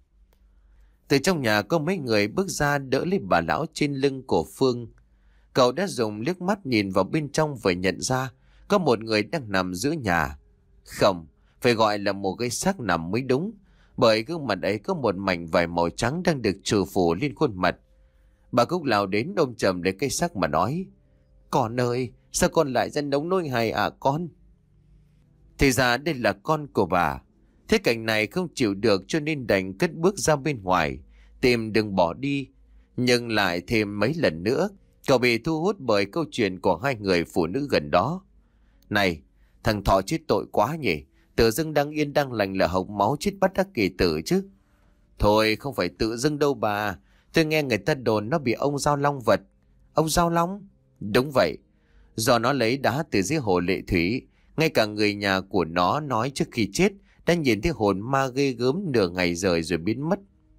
Từ trong nhà có mấy người bước ra đỡ lấy bà lão trên lưng của Phương. Cậu đã dùng liếc mắt nhìn vào bên trong và nhận ra có một người đang nằm giữa nhà. Không, phải gọi là một cái xác nằm mới đúng, bởi gương mặt ấy có một mảnh vải màu trắng đang được trừ phủ lên khuôn mặt. Bà Cúc lao đến ôm chầm lấy cái xác mà nói. Con ơi, sao con lại ra nấu nôi hài à con? Thì ra đây là con của bà. Thế cảnh này không chịu được cho nên đành cất bước ra bên ngoài, tìm đừng bỏ đi. Nhưng lại thêm mấy lần nữa, cậu bị thu hút bởi câu chuyện của hai người phụ nữ gần đó. Này, thằng Thọ chết tội quá nhỉ. Tự dưng đang yên đang lành là hộc máu chết bất đắc kỳ tử chứ. Thôi không phải tự dưng đâu bà. Tôi nghe người ta đồn nó bị ông Giao Long vật. Ông Giao Long? Đúng vậy. Do nó lấy đá từ dưới hồ Lệ Thủy. Ngay cả người nhà của nó nói trước khi chết đã nhìn thấy hồn ma ghê gớm nửa ngày rời rồi biến mất.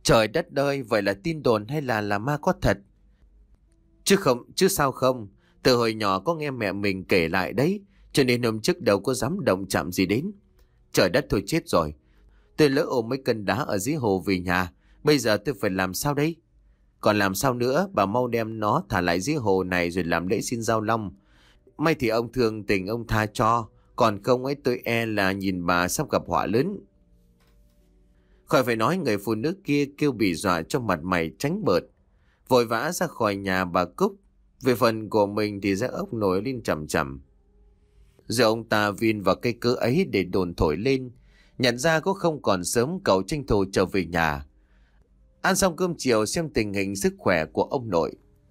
Trời đất ơi, vậy là tin đồn hay là là ma có thật? Chứ không, chứ sao không? Từ hồi nhỏ có nghe mẹ mình kể lại đấy, cho nên hôm trước đâu có dám động chạm gì đến. Trời đất, thôi chết rồi. Tôi lỡ ôm mấy cân đá ở dưới hồ về nhà, bây giờ tôi phải làm sao đấy? Còn làm sao nữa, bà mau đem nó thả lại dưới hồ này rồi làm lễ xin giao long. May thì ông thương tình ông tha cho, còn không ấy tôi e là nhìn bà sắp gặp họa lớn. Khỏi phải nói, người phụ nữ kia kêu bị dọa cho mặt mày tránh bợt, vội vã ra khỏi nhà bà Cúc. Về phần của mình thì giác ốc nổi lên chầm chầm. Giờ ông ta vin vào cây cớ ấy để đồn thổi lên. Nhận ra có không còn sớm, cậu tranh thủ trở về nhà. Ăn xong cơm chiều xem tình hình sức khỏe của ông nội.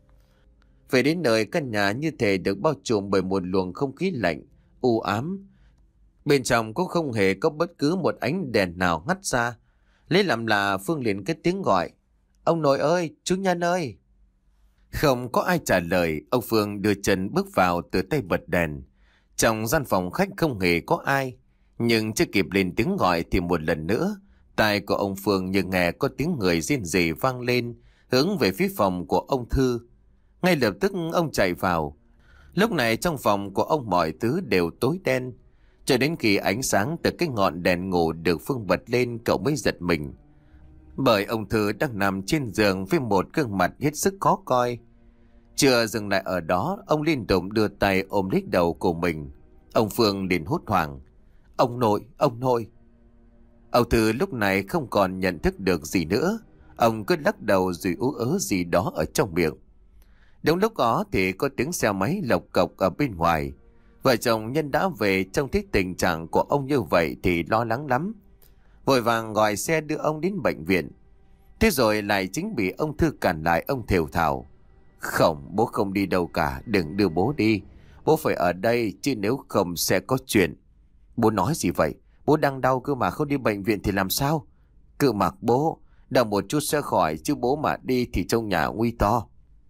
Về đến nơi, căn nhà như thể được bao trùm bởi một luồng không khí lạnh, u ám. Bên trong cũng không hề có bất cứ một ánh đèn nào ngắt ra. Lấy làm lạ, Phương liền cất tiếng gọi. Ông nội ơi, chú Nhân ơi. Không có ai trả lời, ông Phương đưa chân bước vào, từ tay bật đèn. Trong gian phòng khách không hề có ai. Nhưng chưa kịp lên tiếng gọi thì một lần nữa, tai của ông Phương như nghe có tiếng người rên rỉ vang lên, hướng về phía phòng của ông Thư. Ngay lập tức ông chạy vào. Lúc này trong phòng của ông mọi thứ đều tối đen. Cho đến khi ánh sáng từ cái ngọn đèn ngủ được Phương bật lên, cậu mới giật mình. Bởi ông Thư đang nằm trên giường với một gương mặt hết sức khó coi. Chưa dừng lại ở đó, ông liên tục đưa tay ôm lấy đầu của mình. Ông Phương liền hốt hoảng. Ông nội, ông nội. Ông Thư lúc này không còn nhận thức được gì nữa. Ông cứ lắc đầu rồi ú ớ gì đó ở trong miệng. Đúng lúc đó thì có tiếng xe máy lộc cộc ở bên ngoài. Vợ chồng Nhân đã về, trông thấy tình trạng của ông như vậy thì lo lắng lắm. Vội vàng gọi xe đưa ông đến bệnh viện. Thế rồi lại chính bị ông Thư cản lại. Ông thều thào. Không, bố không đi đâu cả, đừng đưa bố đi. Bố phải ở đây, chứ nếu không sẽ có chuyện. Bố nói gì vậy? Bố đang đau cơ mà, không đi bệnh viện thì làm sao? Cứ mặc bố, đau một chút sẽ khỏi, chứ bố mà đi thì trong nhà nguy to.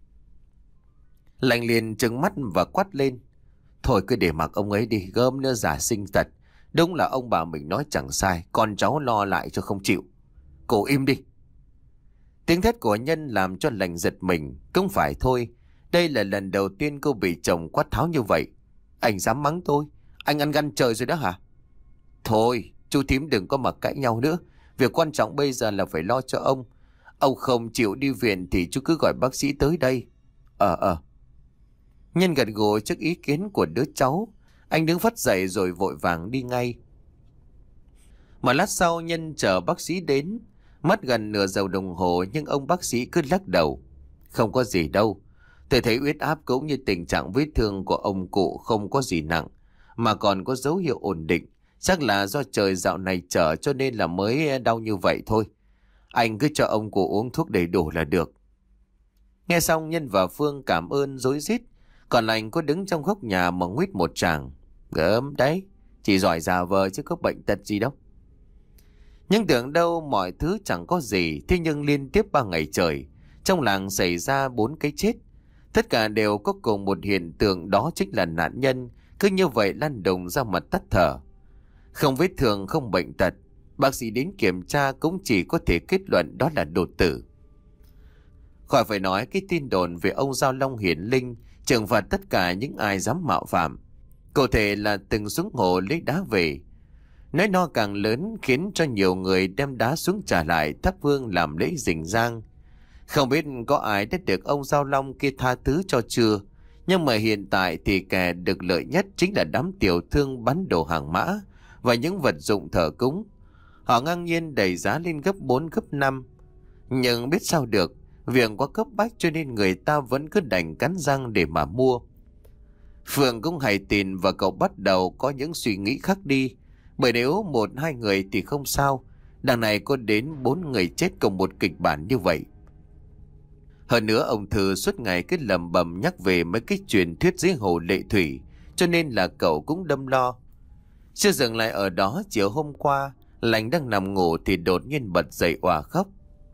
Lành liền trừng mắt và quát lên. Thôi cứ để mặc ông ấy đi, gớm nữa giả sinh tật. Đúng là ông bà mình nói chẳng sai, con cháu lo lại cho không chịu. Cô im đi. Tiếng thét của Nhân làm cho Lành giật mình. Không phải thôi, đây là lần đầu tiên cô bị chồng quát tháo như vậy. Anh dám mắng tôi? Anh ăn gan trời rồi đó hả? Thôi, chú thím đừng có mà cãi nhau nữa. Việc quan trọng bây giờ là phải lo cho ông. Ông không chịu đi viện thì chú cứ gọi bác sĩ tới đây. Ờ ờ. Nhân gật gù trước ý kiến của đứa cháu. Anh đứng phắt dậy rồi vội vàng đi ngay. Mà lát sau Nhân chờ bác sĩ đến. Mất gần nửa giờ đồng hồ nhưng ông bác sĩ cứ lắc đầu. Không có gì đâu. Tôi thấy huyết áp cũng như tình trạng vết thương của ông cụ không có gì nặng, mà còn có dấu hiệu ổn định. Chắc là do trời dạo này trở cho nên là mới đau như vậy thôi. Anh cứ cho ông cụ uống thuốc đầy đủ là được. Nghe xong Nhân và Phương cảm ơn rối rít. Còn Lành có đứng trong góc nhà mà nguyết một tràng. Gớm đấy, chỉ giỏi giả vờ chứ có bệnh tật gì đâu. Nhưng tưởng đâu mọi thứ chẳng có gì. Thế nhưng liên tiếp ba ngày trời, trong làng xảy ra bốn cái chết. Tất cả đều có cùng một hiện tượng, đó chính là nạn nhân cứ như vậy lăn đùng ra mặt tắt thở. Không vết thương, không bệnh tật. Bác sĩ đến kiểm tra cũng chỉ có thể kết luận đó là đột tử. Khỏi phải nói, cái tin đồn về ông Giao Long hiển linh trừng phạt tất cả những ai dám mạo phạm, cụ thể là từng xuống hồ lấy đá về. Nói no càng lớn khiến cho nhiều người đem đá xuống trả lại thắp hương làm lễ rình rang. Không biết có ai đã được ông Giao Long kia tha thứ cho chưa, nhưng mà hiện tại thì kẻ được lợi nhất chính là đám tiểu thương bán đồ hàng mã và những vật dụng thờ cúng. Họ ngang nhiên đẩy giá lên gấp bốn gấp năm. Nhưng biết sao được, việc quá cấp bách cho nên người ta vẫn cứ đành cắn răng để mà mua. Phượng cũng hay tin và cậu bắt đầu có những suy nghĩ khác đi. Bởi nếu một hai người thì không sao, đằng này có đến bốn người chết cùng một kịch bản như vậy. Hơn nữa ông Thư suốt ngày cứ lầm bầm nhắc về mấy cái truyền thuyết dưới hồ lệ thủy, cho nên là cậu cũng đâm lo. Chưa dừng lại ở đó, chiều hôm qua Lành đang nằm ngủ thì đột nhiên bật dậy òa khóc.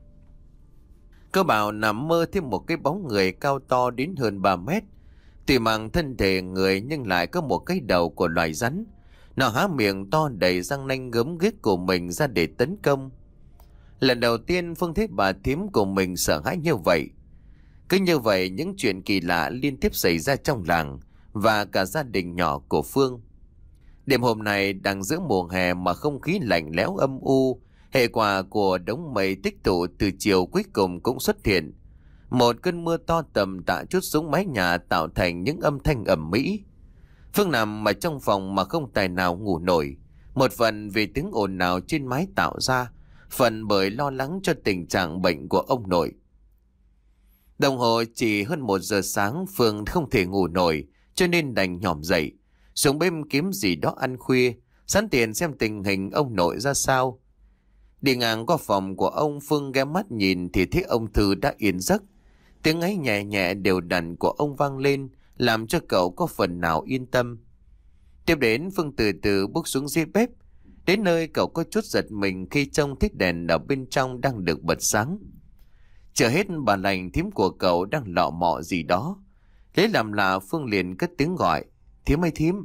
Cơ bảo nằm mơ thêm một cái bóng người cao to đến hơn ba mét. Tuy mang thân thể người nhưng lại có một cái đầu của loài rắn. Nó há miệng to đầy răng nanh gớm ghiếc của mình ra để tấn công. Lần đầu tiên Phương thấy bà thím của mình sợ hãi như vậy. Cứ như vậy những chuyện kỳ lạ liên tiếp xảy ra trong làng và cả gia đình nhỏ của Phương. Đêm hôm nay đang giữa mùa hè mà không khí lạnh lẽo âm u, hệ quả của đống mây tích tụ từ chiều cuối cùng cũng xuất hiện. Một cơn mưa to tầm tạ trút xuống mái nhà tạo thành những âm thanh ầm ĩ. Phương nằm ở trong phòng mà không tài nào ngủ nổi, một phần vì tiếng ồn ào trên mái tạo ra, phần bởi lo lắng cho tình trạng bệnh của ông nội. Đồng hồ chỉ hơn một giờ sáng, Phương không thể ngủ nổi, cho nên đành nhòm dậy, xuống bếp kiếm gì đó ăn khuya, sẵn tiện xem tình hình ông nội ra sao. Đi ngang qua phòng của ông, Phương ghé mắt nhìn thì thấy ông Thư đã yên giấc. Tiếng ấy nhẹ nhẹ đều đặn của ông vang lên, làm cho cậu có phần nào yên tâm. Tiếp đến, Phương từ từ bước xuống dưới bếp. Đến nơi cậu có chút giật mình khi trông thấy đèn ở bên trong đang được bật sáng. Chờ hết, bà lành thím của cậu đang lọ mọ gì đó. Lấy làm lạ, Phương liền cất tiếng gọi: "Thím ơi thím."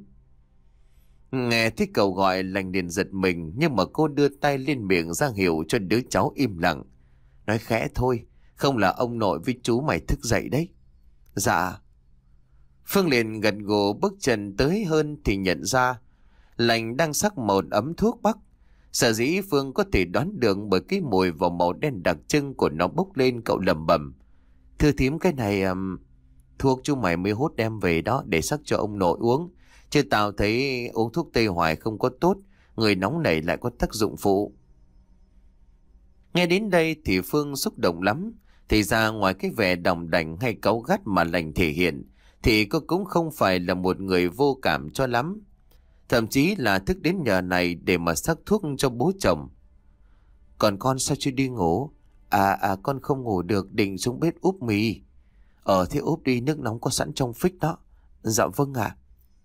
Nghe thấy cậu gọi, lành liền giật mình, nhưng mà cô đưa tay lên miệng ra hiệu cho đứa cháu im lặng. Nói khẽ thôi, không là ông nội với chú mày thức dậy đấy. Dạ. Phương liền gật gù bước chân tới hơn thì nhận ra lành đang xắc một ấm thuốc bắc. Sở dĩ Phương có thể đoán được bởi cái mùi và màu đen đặc trưng của nó bốc lên, cậu lẩm bẩm: "Thưa thím, cái này um, thuốc chú mày mới hốt đem về đó để sắc cho ông nội uống. Chứ tao thấy uống thuốc tây hoài không có tốt, người nóng nảy lại có tác dụng phụ." Nghe đến đây thì Phương xúc động lắm. Thì ra ngoài cái vẻ đòng đảnh hay cáu gắt mà lành thể hiện, thì cô cũng không phải là một người vô cảm cho lắm. Thậm chí là thức đến giờ này để mà sắc thuốc cho bố chồng. "Còn con sao chưa đi ngủ?" À à con không ngủ được, định xuống bếp úp mì." "Ờ thế úp đi, nước nóng có sẵn trong phích đó." "Dạ vâng ạ."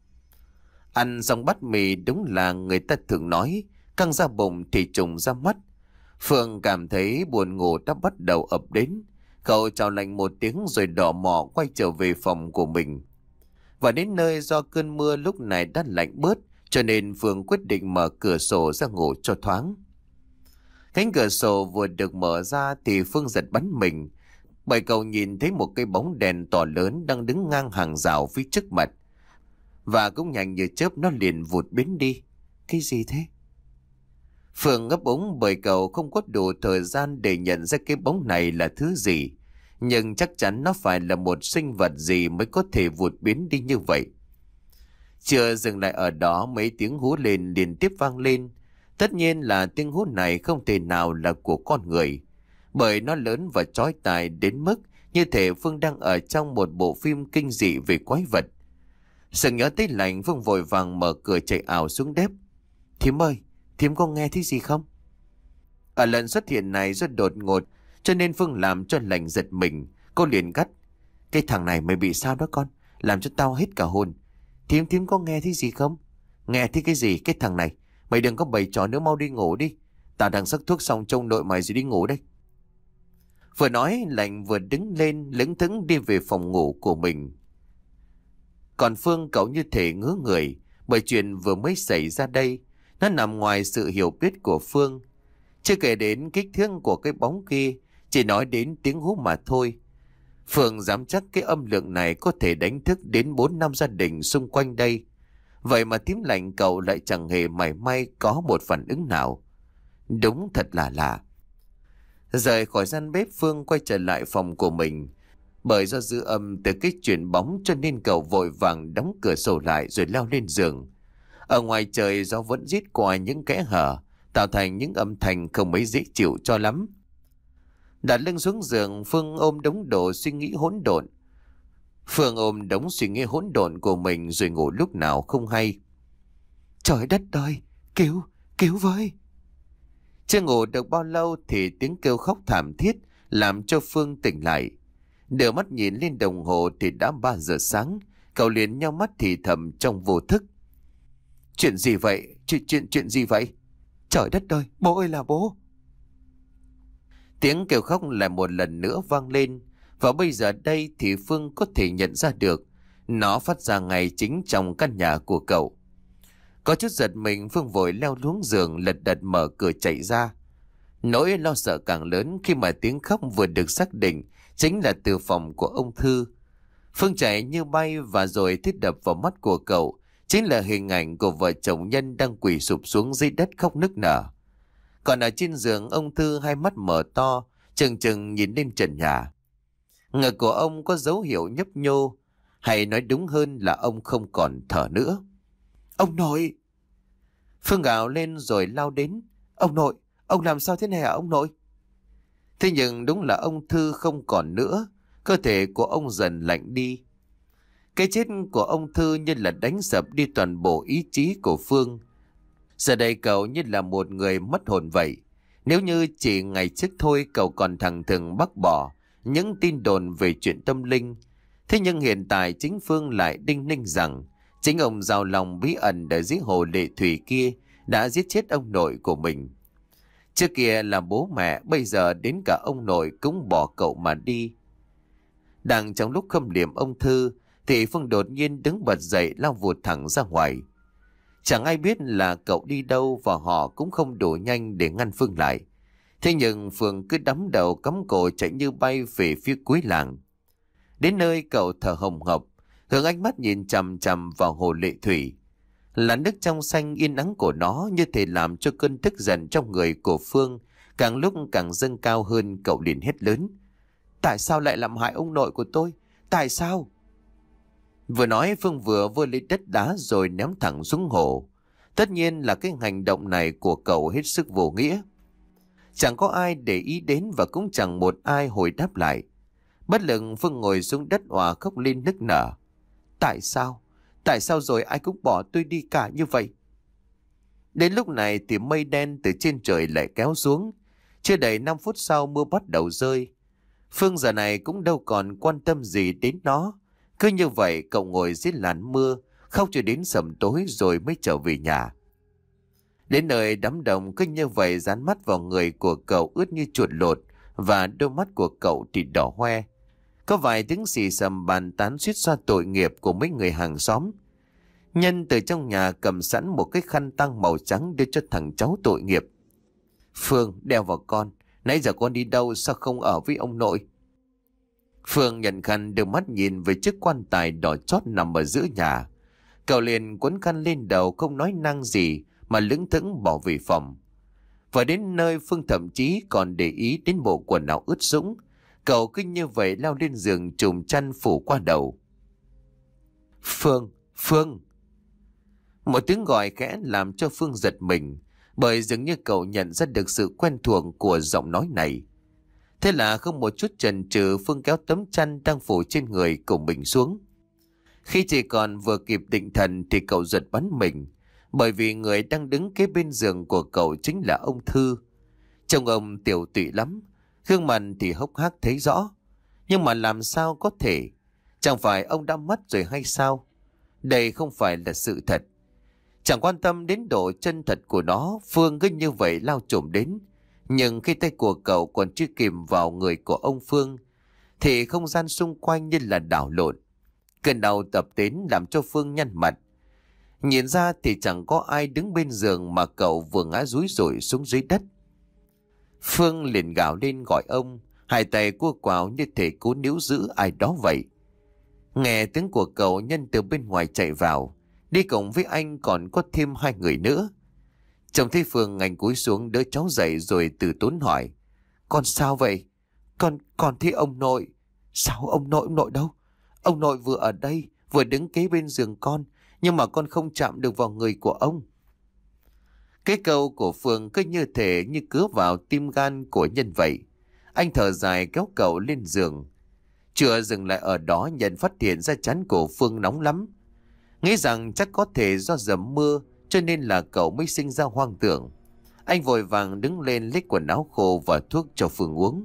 Ăn xong bát mì, đúng là người ta thường nói căng ra bụng thì trùng ra mắt. Phương cảm thấy buồn ngủ đã bắt đầu ập đến. Cậu chào lành một tiếng rồi đỏ mò quay trở về phòng của mình. Và đến nơi, do cơn mưa lúc này đã lạnh bớt, cho nên Phương quyết định mở cửa sổ ra ngủ cho thoáng. Cánh cửa sổ vừa được mở ra thì Phương giật bắn mình, bởi cậu nhìn thấy một cái bóng đèn to lớn đang đứng ngang hàng rào phía trước mặt. Và cũng nhanh như chớp nó liền vụt biến đi. Cái gì thế? Phương ngấp úng bởi cậu không có đủ thời gian để nhận ra cái bóng này là thứ gì. Nhưng chắc chắn nó phải là một sinh vật gì mới có thể vụt biến đi như vậy. Chưa dừng lại ở đó, mấy tiếng hú lên liên tiếp vang lên. Tất nhiên là tiếng hú này không thể nào là của con người, bởi nó lớn và chói tai đến mức như thể Phương đang ở trong một bộ phim kinh dị về quái vật. Sừng nhớ tới lành, Phương vội vàng mở cửa chạy ảo xuống bếp. "Thím ơi, thím có nghe thấy gì không?" Ở lần xuất hiện này rất đột ngột, cho nên Phương làm cho lành giật mình. Cô liền gắt: "Cái thằng này mày bị sao đó con? Làm cho tao hết cả hồn. Thím thím có nghe thấy gì không?" "Nghe thấy cái gì? Cái thằng này, mày đừng có bày trò nữa, mau đi ngủ đi. Tao đang sắc thuốc xong trông nội mày rồi đi ngủ đây." Vừa nói, lành vừa đứng lên lững thững đi về phòng ngủ của mình. Còn Phương, cậu như thể ngứa người, bởi chuyện vừa mới xảy ra đây nó nằm ngoài sự hiểu biết của Phương. Chưa kể đến kích thước của cái bóng kia, chỉ nói đến tiếng hú mà thôi, Phương dám chắc cái âm lượng này có thể đánh thức đến bốn năm gia đình xung quanh đây. Vậy mà thím lành cậu lại chẳng hề mảy may có một phản ứng nào. Đúng thật là lạ. Rời khỏi gian bếp, Phương quay trở lại phòng của mình. Bởi do dư âm từ cái chuyện bóng cho nên cậu vội vàng đóng cửa sổ lại rồi leo lên giường. Ở ngoài trời gió vẫn rít qua những kẽ hở, tạo thành những âm thanh không mấy dễ chịu cho lắm. Đặt lưng xuống giường, Phương ôm đống đồ suy nghĩ hỗn độn. Phương ôm đống suy nghĩ hỗn độn của mình rồi ngủ lúc nào không hay. Trời đất ơi, cứu, cứu với! Chưa ngủ được bao lâu thì tiếng kêu khóc thảm thiết làm cho Phương tỉnh lại. Đưa mắt nhìn lên đồng hồ thì đã ba giờ sáng. Cậu liền nhao mắt thì thầm trong vô thức. Chuyện gì vậy? Chuyện chuyện chuyện gì vậy? Trời đất ơi, bố ơi là bố! Tiếng kêu khóc lại một lần nữa vang lên. Và bây giờ đây thì Phương có thể nhận ra được nó phát ra ngay chính trong căn nhà của cậu. Có chút giật mình, Phương vội leo xuống giường lật đật mở cửa chạy ra. Nỗi lo sợ càng lớn khi mà tiếng khóc vừa được xác định chính là từ phòng của ông Thư. Phương chạy như bay và rồi thiết đập vào mắt của cậu chính là hình ảnh của vợ chồng Nhân đang quỳ sụp xuống dưới đất khóc nức nở. Còn ở trên giường, ông Thư hai mắt mở to, trừng trừng nhìn lên trần nhà. Ngực của ông có dấu hiệu nhấp nhô, hay nói đúng hơn là ông không còn thở nữa. Ông nội! Phương gào lên rồi lao đến. Ông nội! Ông làm sao thế này hả ông nội? Thế nhưng đúng là ông Thư không còn nữa. Cơ thể của ông dần lạnh đi. Cái chết của ông Thư như là đánh sập đi toàn bộ ý chí của Phương. Giờ đây cậu như là một người mất hồn vậy. Nếu như chỉ ngày trước thôi cậu còn thẳng thừng bác bỏ những tin đồn về chuyện tâm linh. Thế nhưng hiện tại chính Phương lại đinh ninh rằng chính ông giàu lòng bí ẩn ở dưới hồ lệ thủy kia đã giết chết ông nội của mình. Trước kia là bố mẹ, bây giờ đến cả ông nội cũng bỏ cậu mà đi. Đang trong lúc khâm liệm ông Thư thì Phương đột nhiên đứng bật dậy lao vụt thẳng ra ngoài. Chẳng ai biết là cậu đi đâu và họ cũng không đủ nhanh để ngăn Phương lại. Thế nhưng Phương cứ đắm đầu cắm cổ chạy như bay về phía cuối làng. Đến nơi cậu thở hồng hộc, hướng ánh mắt nhìn chằm chằm vào hồ lệ thủy. Là nước trong xanh yên ắng của nó như thể làm cho cơn tức giận trong người của Phương càng lúc càng dâng cao hơn. Cậu liền hét lớn. Tại sao lại làm hại ông nội của tôi? Tại sao? Vừa nói Phương vừa vơ lấy đất đá rồi ném thẳng xuống hồ. Tất nhiên là cái hành động này của cậu hết sức vô nghĩa. Chẳng có ai để ý đến và cũng chẳng một ai hồi đáp lại. Bất lực Phương ngồi xuống đất òa khóc lên nức nở. Tại sao? Tại sao rồi ai cũng bỏ tôi đi cả như vậy? Đến lúc này thì mây đen từ trên trời lại kéo xuống. Chưa đầy năm phút sau mưa bắt đầu rơi. Phương giờ này cũng đâu còn quan tâm gì đến nó. Cứ như vậy cậu ngồi dưới làn mưa, khóc cho đến sầm tối rồi mới trở về nhà. Đến nơi đám đồng cứ như vậy dán mắt vào người của cậu ướt như chuột lột và đôi mắt của cậu thì đỏ hoe. Có vài tiếng xì xầm bàn tán suýt xoa tội nghiệp của mấy người hàng xóm. Nhân từ trong nhà cầm sẵn một cái khăn tang màu trắng đưa cho thằng cháu tội nghiệp. Phương, đeo vào con. Nãy giờ con đi đâu sao không ở với ông nội? Phương nhận khăn đưa mắt nhìn về chiếc quan tài đỏ chót nằm ở giữa nhà. Cậu liền quấn khăn lên đầu không nói năng gì mà lững thững bỏ về phòng. Và đến nơi Phương thậm chí còn để ý đến bộ quần áo ướt sũng. Cậu cứ như vậy leo lên giường trùm chăn phủ qua đầu. Phương, Phương. Một tiếng gọi khẽ làm cho Phương giật mình, bởi dường như cậu nhận ra được sự quen thuộc của giọng nói này. Thế là không một chút chần chừ, Phương kéo tấm chăn đang phủ trên người của mình xuống. Khi chỉ còn vừa kịp định thần thì cậu giật bắn mình, bởi vì người đang đứng kế bên giường của cậu chính là ông Thư. Trông ông tiểu tụy lắm, gương mặt thì hốc hác thấy rõ. Nhưng mà làm sao có thể? Chẳng phải ông đã mất rồi hay sao? Đây không phải là sự thật. Chẳng quan tâm đến độ chân thật của nó, Phương cứ như vậy lao trồm đến. Nhưng khi tay của cậu còn chưa kìm vào người của ông Phương, thì không gian xung quanh như là đảo lộn. Cơn đau tập đến làm cho Phương nhăn mặt. Nhìn ra thì chẳng có ai đứng bên giường mà cậu vừa ngã rúi rủi xuống dưới đất. Phương liền gào lên gọi ông, hai tay cua quào như thể cố níu giữ ai đó vậy. Nghe tiếng của cậu, Nhân từ bên ngoài chạy vào. Đi cùng với anh còn có thêm hai người nữa. Chồng thấy Phương, anh cúi xuống đỡ cháu dậy rồi từ tốn hỏi. Con sao vậy? Con, con thấy ông nội. Sao ông nội, ông nội đâu? Ông nội vừa ở đây, vừa đứng kế bên giường con, nhưng mà con không chạm được vào người của ông. Cái câu của Phương cứ như thể như cứa vào tim gan của Nhân vậy. Anh thở dài kéo cậu lên giường. Chưa dừng lại ở đó, Nhân phát hiện ra trán của Phương nóng lắm. Nghĩ rằng chắc có thể do dầm mưa cho nên là cậu mới sinh ra hoang tưởng. Anh vội vàng đứng lên lấy quần áo khô và thuốc cho Phương uống.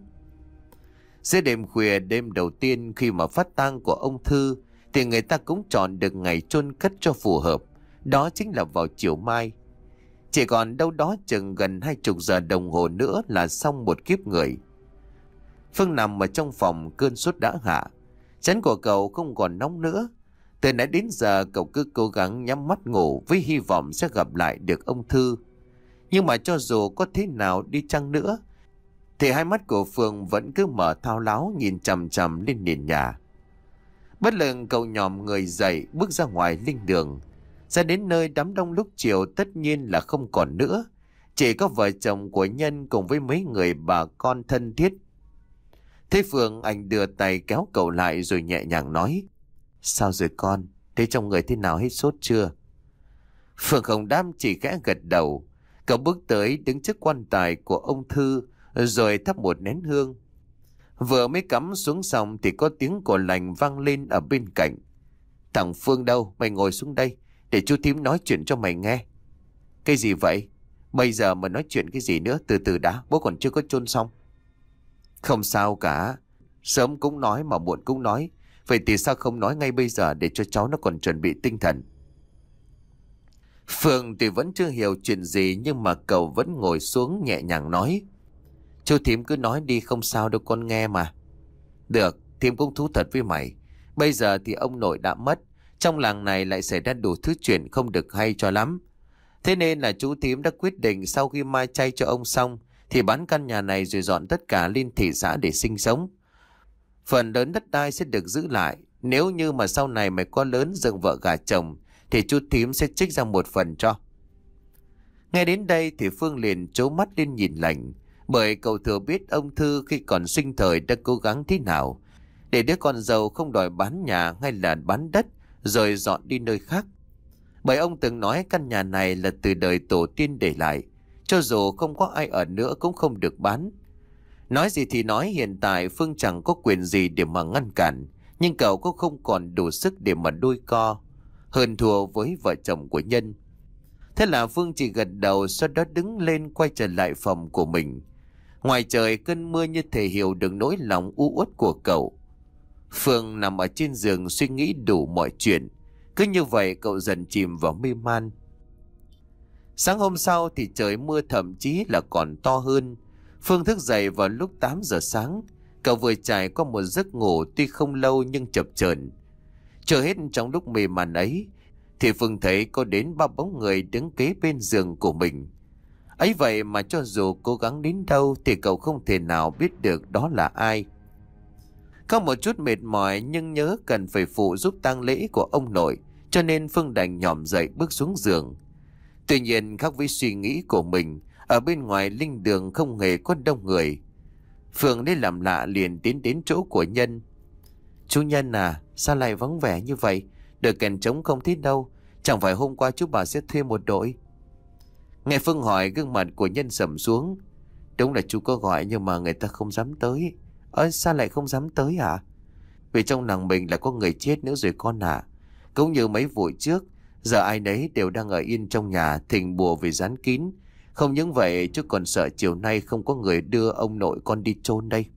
Giữa đêm khuya, đêm đầu tiên khi mà phát tang của ông Thư, thì người ta cũng chọn được ngày chôn cất cho phù hợp. Đó chính là vào chiều mai. Chỉ còn đâu đó chừng gần hai chục giờ đồng hồ nữa là xong một kiếp người. Phương nằm ở trong phòng, cơn sốt đã hạ. Trán của cậu không còn nóng nữa. Từ nãy đến giờ cậu cứ cố gắng nhắm mắt ngủ với hy vọng sẽ gặp lại được ông Thư. Nhưng mà cho dù có thế nào đi chăng nữa thì hai mắt của Phương vẫn cứ mở thao láo nhìn chằm chằm lên nền nhà. Bất lực cậu nhòm người dậy bước ra ngoài linh đường. Ra đến nơi đám đông lúc chiều tất nhiên là không còn nữa. Chỉ có vợ chồng của Nhân cùng với mấy người bà con thân thiết. Thế Phương anh đưa tay kéo cậu lại rồi nhẹ nhàng nói: Sao rồi con? Thế trong người thế nào, hết sốt chưa? Phương không đáp, chỉ khẽ gật đầu. Cậu bước tới đứng trước quan tài của ông Thư rồi thắp một nén hương. Vừa mới cắm xuống xong thì có tiếng của lành vang lên ở bên cạnh. Thằng Phương đâu? Mày ngồi xuống đây để chú thím nói chuyện cho mày nghe. Cái gì vậy? Bây giờ mà nói chuyện cái gì nữa? Từ từ đã, bố còn chưa có chôn xong. Không sao cả. Sớm cũng nói mà muộn cũng nói. Vậy thì sao không nói ngay bây giờ để cho cháu nó còn chuẩn bị tinh thần? Phương thì vẫn chưa hiểu chuyện gì, nhưng mà cậu vẫn ngồi xuống nhẹ nhàng nói: Chú thím cứ nói đi, không sao đâu, con nghe mà. Được, thím cũng thú thật với mày. Bây giờ thì ông nội đã mất. Trong làng này lại xảy ra đủ thứ chuyện không được hay cho lắm. Thế nên là chú thím đã quyết định sau khi mai chay cho ông xong thì bán căn nhà này rồi dọn tất cả lên thị xã để sinh sống. Phần lớn đất đai sẽ được giữ lại. Nếu như mà sau này mày có lớn dựng vợ gả chồng thì chú thím sẽ trích ra một phần cho. Nghe đến đây thì Phương liền trố mắt lên nhìn lành. Bởi cậu thừa biết ông Thư khi còn sinh thời đã cố gắng thế nào để đứa con dâu không đòi bán nhà hay là bán đất rồi dọn đi nơi khác. Bởi ông từng nói căn nhà này là từ đời tổ tiên để lại, cho dù không có ai ở nữa cũng không được bán. Nói gì thì nói, hiện tại Phương chẳng có quyền gì để mà ngăn cản, nhưng cậu cũng không còn đủ sức để mà đôi co hơn thua với vợ chồng của Nhân. Thế là Phương chỉ gật đầu, sau đó đứng lên quay trở lại phòng của mình. Ngoài trời cơn mưa như thể hiểu được nỗi lòng u uất của cậu. Phương nằm ở trên giường suy nghĩ đủ mọi chuyện. Cứ như vậy cậu dần chìm vào mê man. Sáng hôm sau thì trời mưa thậm chí là còn to hơn. Phương thức dậy vào lúc tám giờ sáng. Cậu vừa trải qua một giấc ngủ tuy không lâu nhưng chập chờn. Chờ hết trong lúc mê man ấy thì Phương thấy có đến ba bóng người đứng kế bên giường của mình. Ấy vậy mà cho dù cố gắng đến đâu thì cậu không thể nào biết được đó là ai. Có một chút mệt mỏi nhưng nhớ cần phải phụ giúp tang lễ của ông nội, cho nên Phương đành nhòm dậy bước xuống giường. Tuy nhiên khác với suy nghĩ của mình, ở bên ngoài linh đường không hề có đông người. Phương lấy làm lạ liền tiến đến chỗ của Nhân. Chú Nhân à, sao lại vắng vẻ như vậy? Đợi kèn trống không thích đâu. Chẳng phải hôm qua chú bảo sẽ thuê một đội? Nghe Phương hỏi, gương mặt của Nhân sầm xuống. Đúng là chú có gọi nhưng mà người ta không dám tới. Ơ sao lại không dám tới hả? Vì trong làng mình là có người chết nữa rồi con à. Cũng như mấy vụ trước, giờ ai nấy đều đang ở yên trong nhà, thình bùa vì dán kín. Không những vậy chứ còn sợ chiều nay không có người đưa ông nội con đi chôn đây.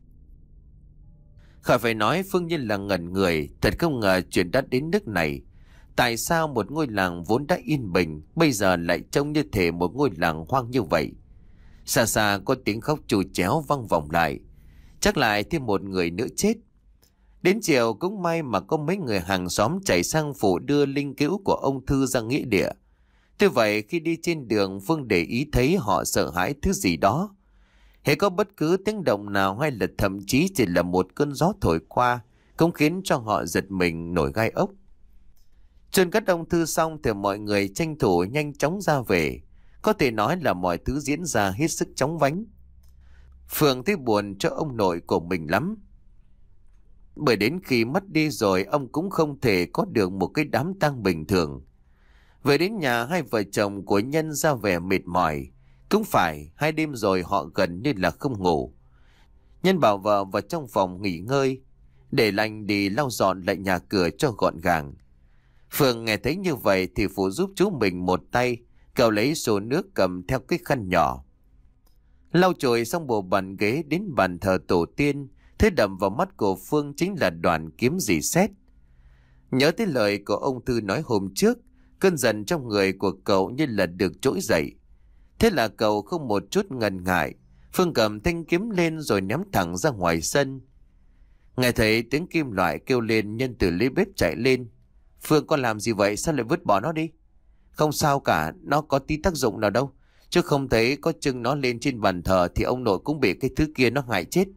Khỏi phải nói, Phương Nhiên là ngẩn người. Thật không ngờ chuyện đã đến nước này. Tại sao một ngôi làng vốn đã yên bình bây giờ lại trông như thể một ngôi làng hoang như vậy? Xa xa có tiếng khóc trù chéo vang vọng lại. Chắc lại thêm một người nữa chết. Đến chiều cũng may mà có mấy người hàng xóm chạy sang phụ đưa linh cữu của ông Thư ra nghĩa địa. Thế vậy khi đi trên đường, Phương để ý thấy họ sợ hãi thứ gì đó. Hễ có bất cứ tiếng động nào hay là thậm chí chỉ là một cơn gió thổi qua cũng khiến cho họ giật mình nổi gai ốc. Chôn cất ông Thư xong thì mọi người tranh thủ nhanh chóng ra về. Có thể nói là mọi thứ diễn ra hết sức chóng vánh. Phương thấy buồn cho ông nội của mình lắm. Bởi đến khi mất đi rồi, ông cũng không thể có được một cái đám tang bình thường. Về đến nhà, hai vợ chồng của Nhân ra vẻ mệt mỏi. Cũng phải, hai đêm rồi họ gần như là không ngủ. Nhân bảo vợ vào trong phòng nghỉ ngơi, để lành đi lau dọn lại nhà cửa cho gọn gàng. Phương nghe thấy như vậy thì phụ giúp chú mình một tay. Cậu lấy xô nước cầm theo cái khăn nhỏ, lau chùi xong bộ bàn ghế đến bàn thờ tổ tiên. Thứ đập vào mắt của Phương chính là đoàn kiếm rỉ sét. Nhớ tới lời của ông Thư nói hôm trước, cơn giận trong người của cậu như là được trỗi dậy. Thế là cậu không một chút ngần ngại, Phương cầm thanh kiếm lên rồi ném thẳng ra ngoài sân. Nghe thấy tiếng kim loại kêu lên, Nhân từ lấy bếp chạy lên. Phương con làm gì vậy, sao lại vứt bỏ nó đi? Không sao cả, nó có tí tác dụng nào đâu. Chứ không thấy có trưng nó lên trên bàn thờ thì ông nội cũng bị cái thứ kia nó hại chết.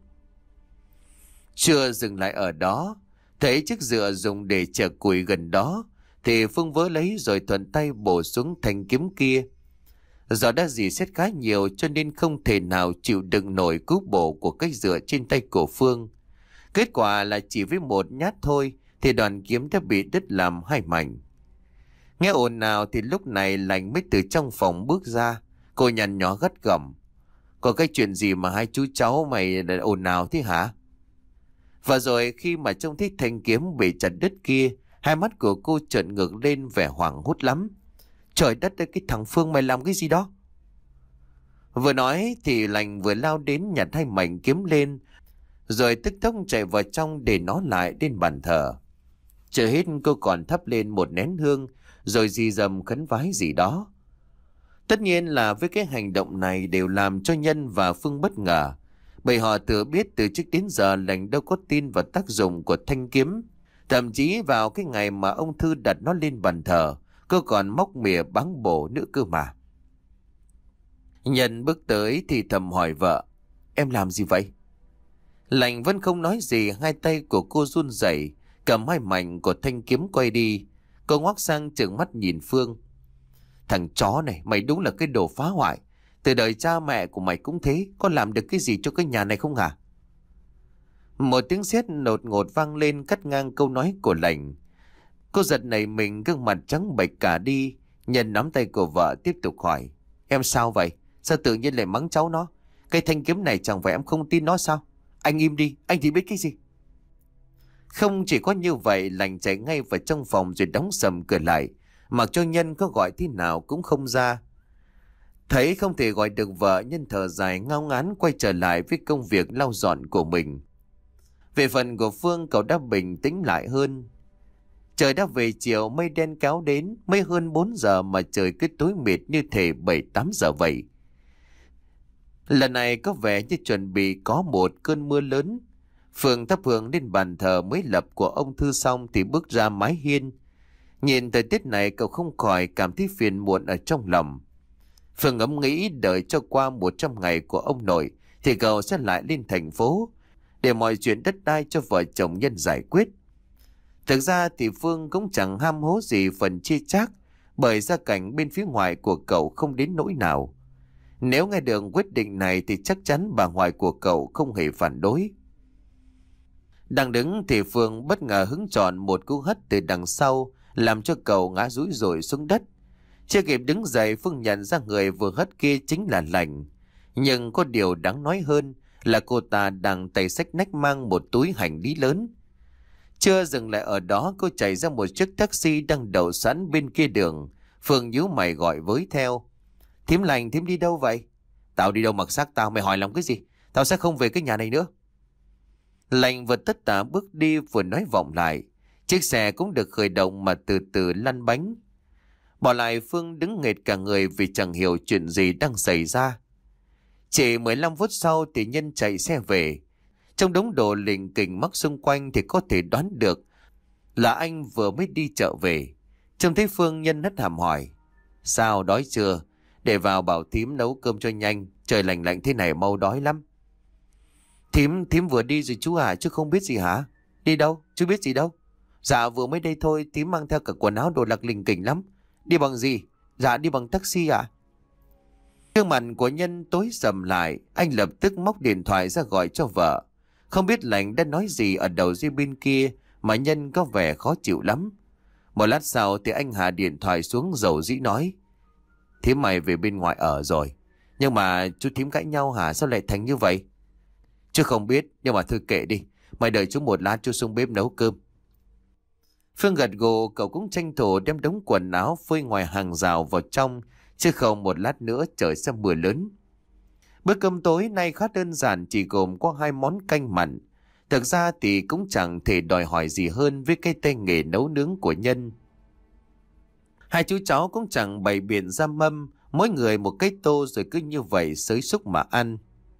Chưa dừng lại ở đó, thấy chiếc dựa dùng để chở củi gần đó, thì Phương vớ lấy rồi thuận tay bổ xuống thanh kiếm kia. Do đã dì xét khá nhiều cho nên không thể nào chịu đựng nổi cú bổ của cái dựa trên tay của Phương. Kết quả là chỉ với một nhát thôi thì đoàn kiếm đã bị đứt làm hai mảnh. Nghe ồn nào thì lúc này Lành mới từ trong phòng bước ra. Cô nhăn nhó gắt gỏng: "Có cái chuyện gì mà hai chú cháu mày ồn nào thế hả?" Và rồi khi mà trông thấy thanh kiếm bị chặt đứt kia, hai mắt của cô trợn ngược lên vẻ hoảng hốt lắm. "Trời đất ơi, cái thằng Phương mày làm cái gì đó?" Vừa nói thì Lành vừa lao đến nhặt hai mảnh kiếm lên, rồi tức tốc chạy vào trong để nó lại lên bàn thờ. Chưa hết cô còn thắp lên một nén hương, rồi rì rầm khấn vái gì đó. Tất nhiên là với cái hành động này đều làm cho Nhân và Phương bất ngờ, bởi họ tự biết từ trước đến giờ Lành đâu có tin vào tác dụng của thanh kiếm. Thậm chí vào cái ngày mà ông Thư đặt nó lên bàn thờ, cô còn móc mỉa báng bổ nữa cơ mà. Nhân bước tới thì thầm hỏi vợ: "Em làm gì vậy?" Lành vẫn không nói gì, hai tay của cô run rẩy cầm hai mảnh của thanh kiếm quay đi. Cô ngoác sang trừng mắt nhìn Phương: "Thằng chó này, mày đúng là cái đồ phá hoại. Từ đời cha mẹ của mày cũng thế, có làm được cái gì cho cái nhà này không hả?" Một tiếng sét đột ngột vang lên cắt ngang câu nói của Lành. Cô giật nảy mình, gương mặt trắng bệch cả đi. Nhân nắm tay của vợ tiếp tục hỏi: "Em sao vậy? Sao tự nhiên lại mắng cháu nó? Cái thanh kiếm này chẳng phải em không tin nó sao? Anh im đi, anh thì biết cái gì?" Không chỉ có như vậy, Lành chạy ngay vào trong phòng rồi đóng sầm cửa lại, mặc cho Nhân có gọi thế nào cũng không ra. Thấy không thể gọi được vợ, Nhân thở dài ngao ngán quay trở lại với công việc lau dọn của mình. Về phần của Phương, cậu đã bình tĩnh lại hơn. Trời đã về chiều, mây đen kéo đến, mới hơn bốn giờ mà trời cứ tối mịt như thể bảy tám giờ vậy. Lần này có vẻ như chuẩn bị có một cơn mưa lớn. Phương thắp hương lên bàn thờ mới lập của ông Thư xong thì bước ra mái hiên. Nhìn thời tiết này, cậu không khỏi cảm thấy phiền muộn ở trong lòng. Phương ngẫm nghĩ đợi cho qua một trăm ngày của ông nội thì cậu sẽ lại lên thành phố để mọi chuyện đất đai cho vợ chồng Nhân giải quyết. Thực ra thì Phương cũng chẳng ham hố gì phần chia chác, bởi gia cảnh bên phía ngoài của cậu không đến nỗi nào. Nếu nghe được quyết định này thì chắc chắn bà ngoại của cậu không hề phản đối. Đang đứng thì Phương bất ngờ hứng tròn một cú hất từ đằng sau, làm cho cậu ngã rúi rủi xuống đất. Chưa kịp đứng dậy, Phương nhận ra người vừa hất kia chính là Lành. Nhưng có điều đáng nói hơn là cô ta đang tay xách nách mang một túi hành lý lớn. Chưa dừng lại ở đó, cô chạy ra một chiếc taxi đang đậu sẵn bên kia đường. Phương nhíu mày gọi với theo: "Thím Lành, thím đi đâu vậy?" "Tao đi đâu mặc xác tao, mày hỏi làm cái gì? Tao sẽ không về cái nhà này nữa." Lành vừa tất tả bước đi vừa nói vọng lại. Chiếc xe cũng được khởi động mà từ từ lăn bánh. Bỏ lại Phương đứng nghệt cả người vì chẳng hiểu chuyện gì đang xảy ra. Chỉ mười lăm phút sau thì Nhân chạy xe về. Trong đống đồ lình kình mắc xung quanh thì có thể đoán được là anh vừa mới đi chợ về. Trông thấy Phương, Nhân hất hàm hỏi: "Sao, đói chưa? Để vào bảo thím nấu cơm cho nhanh, trời lạnh lạnh thế này mau đói lắm." "Thím, thím vừa đi rồi chú à, chứ không biết gì hả?" "Đi đâu? Chú biết gì đâu." "Dạ vừa mới đây thôi, thím mang theo cả quần áo đồ lặt lình kình lắm." "Đi bằng gì?" "Dạ đi bằng taxi ạ." Gương mặt của Nhân tối sầm lại, anh lập tức móc điện thoại ra gọi cho vợ. Không biết Lành đã nói gì ở đầu dây bên kia mà Nhân có vẻ khó chịu lắm. Một lát sau thì anh hạ điện thoại xuống dầu dĩ nói: "Thím mày về bên ngoài ở rồi. Nhưng mà chú thím cãi nhau hả? Sao lại thành như vậy?" "Chú không biết, nhưng mà thôi kệ đi. Mày đợi chú một lát, chú xuống bếp nấu cơm." Phương gật gù, cậu cũng tranh thủ đem đống quần áo phơi ngoài hàng rào vào trong, chứ không một lát nữa trời sẽ mưa lớn. Bữa cơm tối nay khá đơn giản, chỉ gồm có hai món canh mặn. Thực ra thì cũng chẳng thể đòi hỏi gì hơn với cái tay nghề nấu nướng của Nhân. Hai chú cháu cũng chẳng bày biện ra mâm, mỗi người một cái tô rồi cứ như vậy xới xúc mà ăn.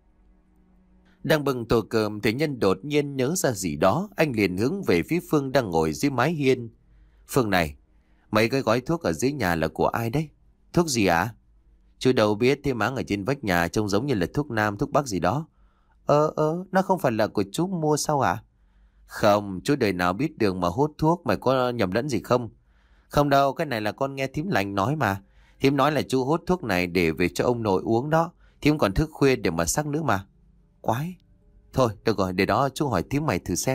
Đang bưng tô cơm thì Nhân đột nhiên nhớ ra gì đó, anh liền hướng về phía Phương đang ngồi dưới mái hiên. "Phương này, mấy cái gói thuốc ở dưới nhà là của ai đấy?" "Thuốc gì ạ?" Chú đâu biết, thế máng ở trên vách nhà trông giống như là thuốc nam thuốc bắc gì đó. Ơ ơ, nó không phải là của chú mua sao à? Không, chú đời nào biết đường mà hút thuốc, mày có nhầm lẫn gì không? Không đâu, cái này là con nghe thím lành nói mà. Thím nói là chú hút thuốc này để về cho ông nội uống đó. Thím còn thức khuya để mà sắc nữa mà. Quái. Thôi, được rồi, để đó chú hỏi thím mày thử xem.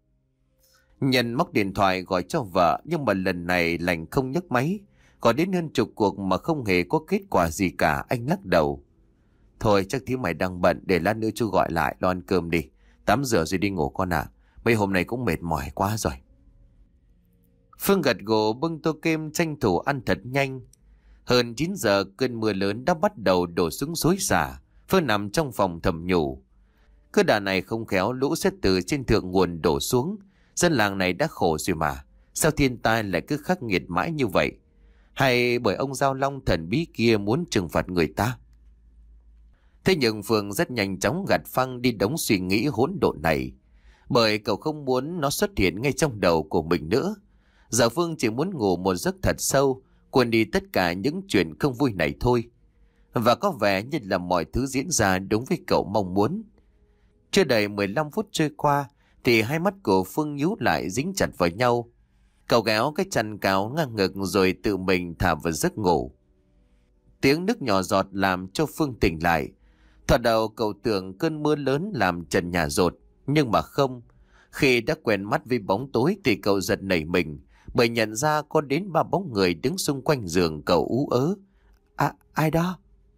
Nhân móc điện thoại gọi cho vợ, nhưng mà lần này lành không nhấc máy. Gọi đến hơn chục cuộc mà không hề có kết quả gì cả, anh lắc đầu. Thôi chắc thím mày đang bận, để lát nữa chú gọi lại lo ăn cơm đi. Tắm rửa rồi đi ngủ con ạ. À. Mấy hôm nay cũng mệt mỏi quá rồi. Phương gật gù bưng tô kem tranh thủ ăn thật nhanh. Hơn chín giờ cơn mưa lớn đã bắt đầu đổ xuống xối xả. Phương nằm trong phòng thầm nhủ. Cứ đà này không khéo lũ sẽ từ trên thượng nguồn đổ xuống. Dân làng này đã khổ rồi mà. Sao thiên tai lại cứ khắc nghiệt mãi như vậy? Hay bởi ông Giao Long thần bí kia muốn trừng phạt người ta? Thế nhưng Phương rất nhanh chóng gạt phăng đi đống suy nghĩ hỗn độn này. Bởi cậu không muốn nó xuất hiện ngay trong đầu của mình nữa. Giờ Phương chỉ muốn ngủ một giấc thật sâu, quên đi tất cả những chuyện không vui này thôi. Và có vẻ như là mọi thứ diễn ra đúng với cậu mong muốn. Chưa đầy mười lăm phút trôi qua, thì hai mắt của Phương nhíu lại dính chặt vào nhau. Cậu kéo cái chăn cáo ngang ngực rồi tự mình thả vào giấc ngủ. Tiếng nước nhỏ giọt làm cho Phương tỉnh lại. Thoạt đầu cậu tưởng cơn mưa lớn làm trần nhà rột, nhưng mà không. Khi đã quen mắt với bóng tối thì cậu giật nảy mình, bởi nhận ra có đến ba bóng người đứng xung quanh giường cậu ú ớ. À, ai đó?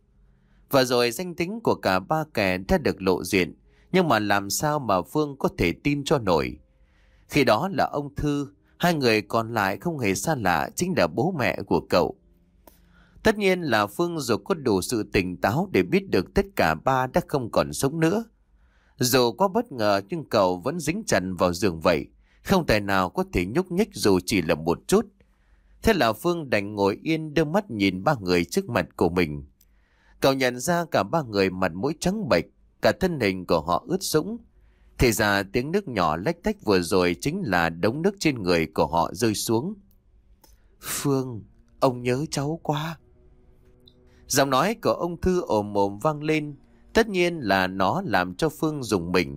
Và rồi danh tính của cả ba kẻ đã được lộ diện, nhưng mà làm sao mà Phương có thể tin cho nổi. Khi đó là ông Thư, hai người còn lại không hề xa lạ, chính là bố mẹ của cậu. Tất nhiên là Phương dù có đủ sự tỉnh táo để biết được tất cả ba đã không còn sống nữa. Dù quá bất ngờ nhưng cậu vẫn dính chặt vào giường vậy, không thể nào có thể nhúc nhích dù chỉ là một chút. Thế là Phương đành ngồi yên đưa mắt nhìn ba người trước mặt của mình. Cậu nhận ra cả ba người mặt mũi trắng bệch, cả thân hình của họ ướt sũng. Thì ra tiếng nước nhỏ lách tách vừa rồi chính là đống nước trên người của họ rơi xuống. Phương, ông nhớ cháu quá. Giọng nói của ông Thư ồm ồm vang lên. Tất nhiên là nó làm cho Phương rùng mình.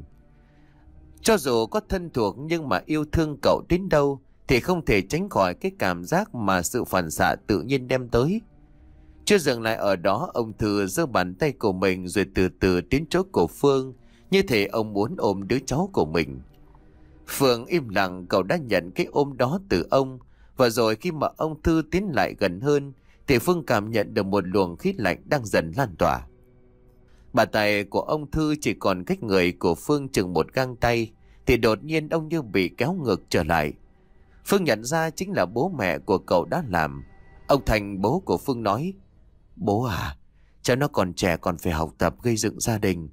Cho dù có thân thuộc nhưng mà yêu thương cậu đến đâu thì không thể tránh khỏi cái cảm giác mà sự phản xạ tự nhiên đem tới. Chưa dừng lại ở đó, ông Thư giơ bàn tay của mình rồi từ từ tiến chỗ của Phương, như thể ông muốn ôm đứa cháu của mình. Phương im lặng, cậu đã nhận cái ôm đó từ ông. Và rồi khi mà ông Thư tiến lại gần hơn thì Phương cảm nhận được một luồng khí lạnh đang dần lan tỏa. Bàn tay của ông Thư chỉ còn cách người của Phương chừng một gang tay thì đột nhiên ông như bị kéo ngược trở lại. Phương nhận ra chính là bố mẹ của cậu đã làm. Ông Thành, bố của Phương, nói: Bố à, cháu nó còn trẻ, còn phải học tập gây dựng gia đình.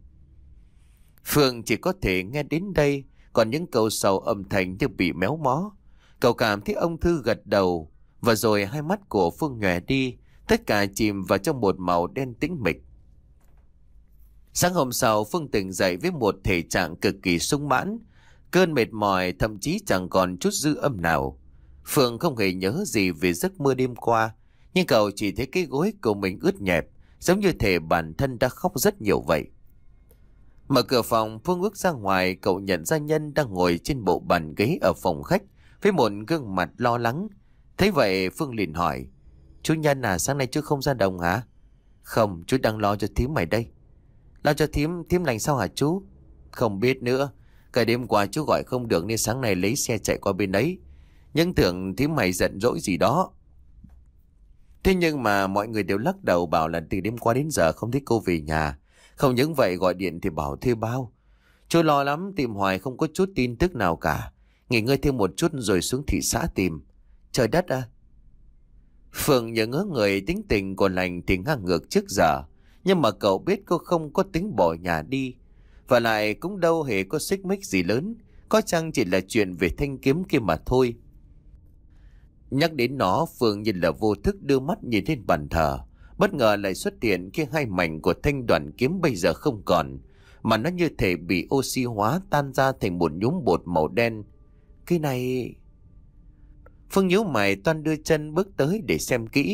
Phương chỉ có thể nghe đến đây, còn những câu sau âm thanh như bị méo mó. Cậu cảm thấy ông Thư gật đầu, và rồi hai mắt của Phương nhòe đi, tất cả chìm vào trong một màu đen tĩnh mịch. Sáng hôm sau, Phương tỉnh dậy với một thể trạng cực kỳ sung mãn, cơn mệt mỏi thậm chí chẳng còn chút dư âm nào. Phương không hề nhớ gì về giấc mơ đêm qua, nhưng cậu chỉ thấy cái gối của mình ướt nhẹp, giống như thể bản thân đã khóc rất nhiều vậy. Mở cửa phòng, Phương bước ra ngoài, cậu nhận ra Nhân đang ngồi trên bộ bàn ghế ở phòng khách với một gương mặt lo lắng. Thấy vậy, Phương liền hỏi: Chú Nhân à, sáng nay chú không ra đồng hả? Không, chú đang lo cho thím mày đây. Lo cho thím, thím lành sao hả chú? Không biết nữa, cả đêm qua chú gọi không được nên sáng nay lấy xe chạy qua bên ấy. Nhưng tưởng thím mày giận dỗi gì đó. Thế nhưng mà mọi người đều lắc đầu bảo là từ đêm qua đến giờ không thấy cô về nhà. Không những vậy, gọi điện thì bảo thuê bao. Chú lo lắm, tìm hoài không có chút tin tức nào cả. Nghỉ ngơi thêm một chút rồi xuống thị xã tìm. Trời đất à! Phương nhớ ngớ người, tính tình của lành thì ngang ngược trước giờ. Nhưng mà cậu biết cô không có tính bỏ nhà đi. Và lại cũng đâu hề có xích mích gì lớn. Có chăng chỉ là chuyện về thanh kiếm kia mà thôi. Nhắc đến nó, Phương nhìn là vô thức đưa mắt nhìn lên bàn thờ. Bất ngờ lại xuất hiện khi hai mảnh của thanh đoạn kiếm bây giờ không còn, mà nó như thể bị oxy hóa tan ra thành một nhúm bột màu đen. Cái này... Phương nhíu mày toan đưa chân bước tới để xem kỹ,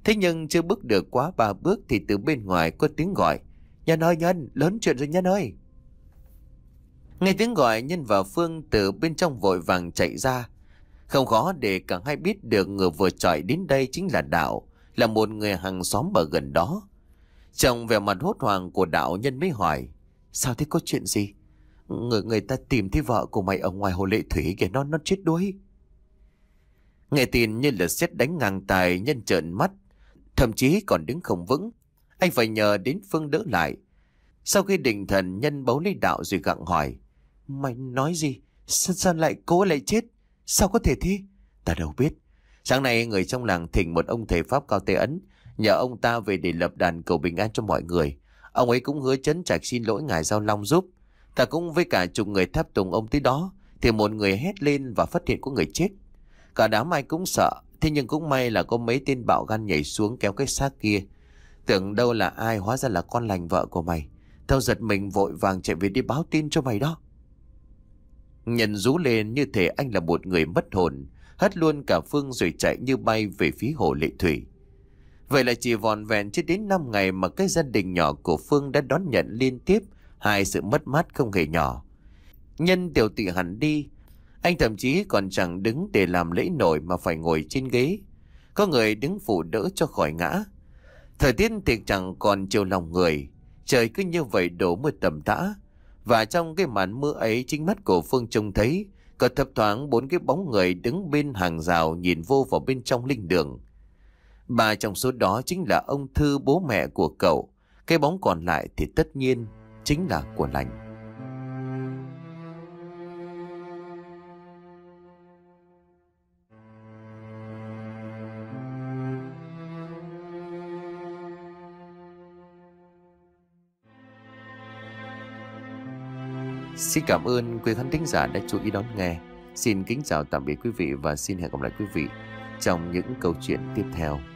Thế nhưng chưa bước được quá ba bước thì từ bên ngoài có tiếng gọi: Nhân ơi Nhân, lớn chuyện rồi Nhân ơi. Nghe tiếng gọi, Nhân và Phương từ bên trong vội vàng chạy ra. Không khó để cả hai biết được người vừa chọi đến đây chính là Đạo, là một người hàng xóm ở gần đó. Trong vẻ mặt hốt hoảng của Đạo, Nhân mới hỏi: Sao thế, có chuyện gì? Người người ta tìm thấy vợ của mày ở ngoài hồ Lệ Thủy kìa, nó nó chết đuối. Nghe tin như là sét đánh ngang tai, Nhân trợn mắt, thậm chí còn đứng không vững. Anh phải nhờ đến Phương đỡ lại. Sau khi định thần, Nhân bấu lấy Đạo rồi gặng hỏi: Mày nói gì? Sao, sao lại cô lại chết? Sao có thể thế? Ta đâu biết. Sáng nay người trong làng thỉnh một ông thầy Pháp cao tay ấn, nhờ ông ta về để lập đàn cầu bình an cho mọi người. Ông ấy cũng hứa trấn trạch xin lỗi ngài Giao Long giúp. Ta cũng với cả chục người tháp tùng ông tới đó, thì một người hét lên và phát hiện có người chết. Cả đám ai cũng sợ, thế nhưng cũng may là có mấy tên bạo gan nhảy xuống kéo cái xác kia. Tưởng đâu là ai, hóa ra là con lành vợ của mày. Tao giật mình vội vàng chạy về đi báo tin cho mày đó. Nhân rú lên như thể anh là một người mất hồn, hất luôn cả Phương rồi chạy như bay về phía hồ Lệ Thủy. Vậy là chỉ vòn vẹn chưa đến năm ngày mà cái gia đình nhỏ của Phương đã đón nhận liên tiếp hai sự mất mát không hề nhỏ. Nhân tiểu tụy hẳn đi, anh thậm chí còn chẳng đứng để làm lễ nổi mà phải ngồi trên ghế. Có người đứng phụ đỡ cho khỏi ngã. Thời tiết thì chẳng còn chiều lòng người, trời cứ như vậy đổ mưa tầm tã. Và trong cái màn mưa ấy, chính mắt của Phương trông thấy có thấp thoáng bốn cái bóng người đứng bên hàng rào nhìn vô vào bên trong linh đường. Ba trong số đó chính là ông Thư, bố mẹ của cậu. Cái bóng còn lại thì tất nhiên chính là của Lành. Xin cảm ơn quý khán thính giả đã chú ý đón nghe. Xin kính chào tạm biệt quý vị và xin hẹn gặp lại quý vị trong những câu chuyện tiếp theo.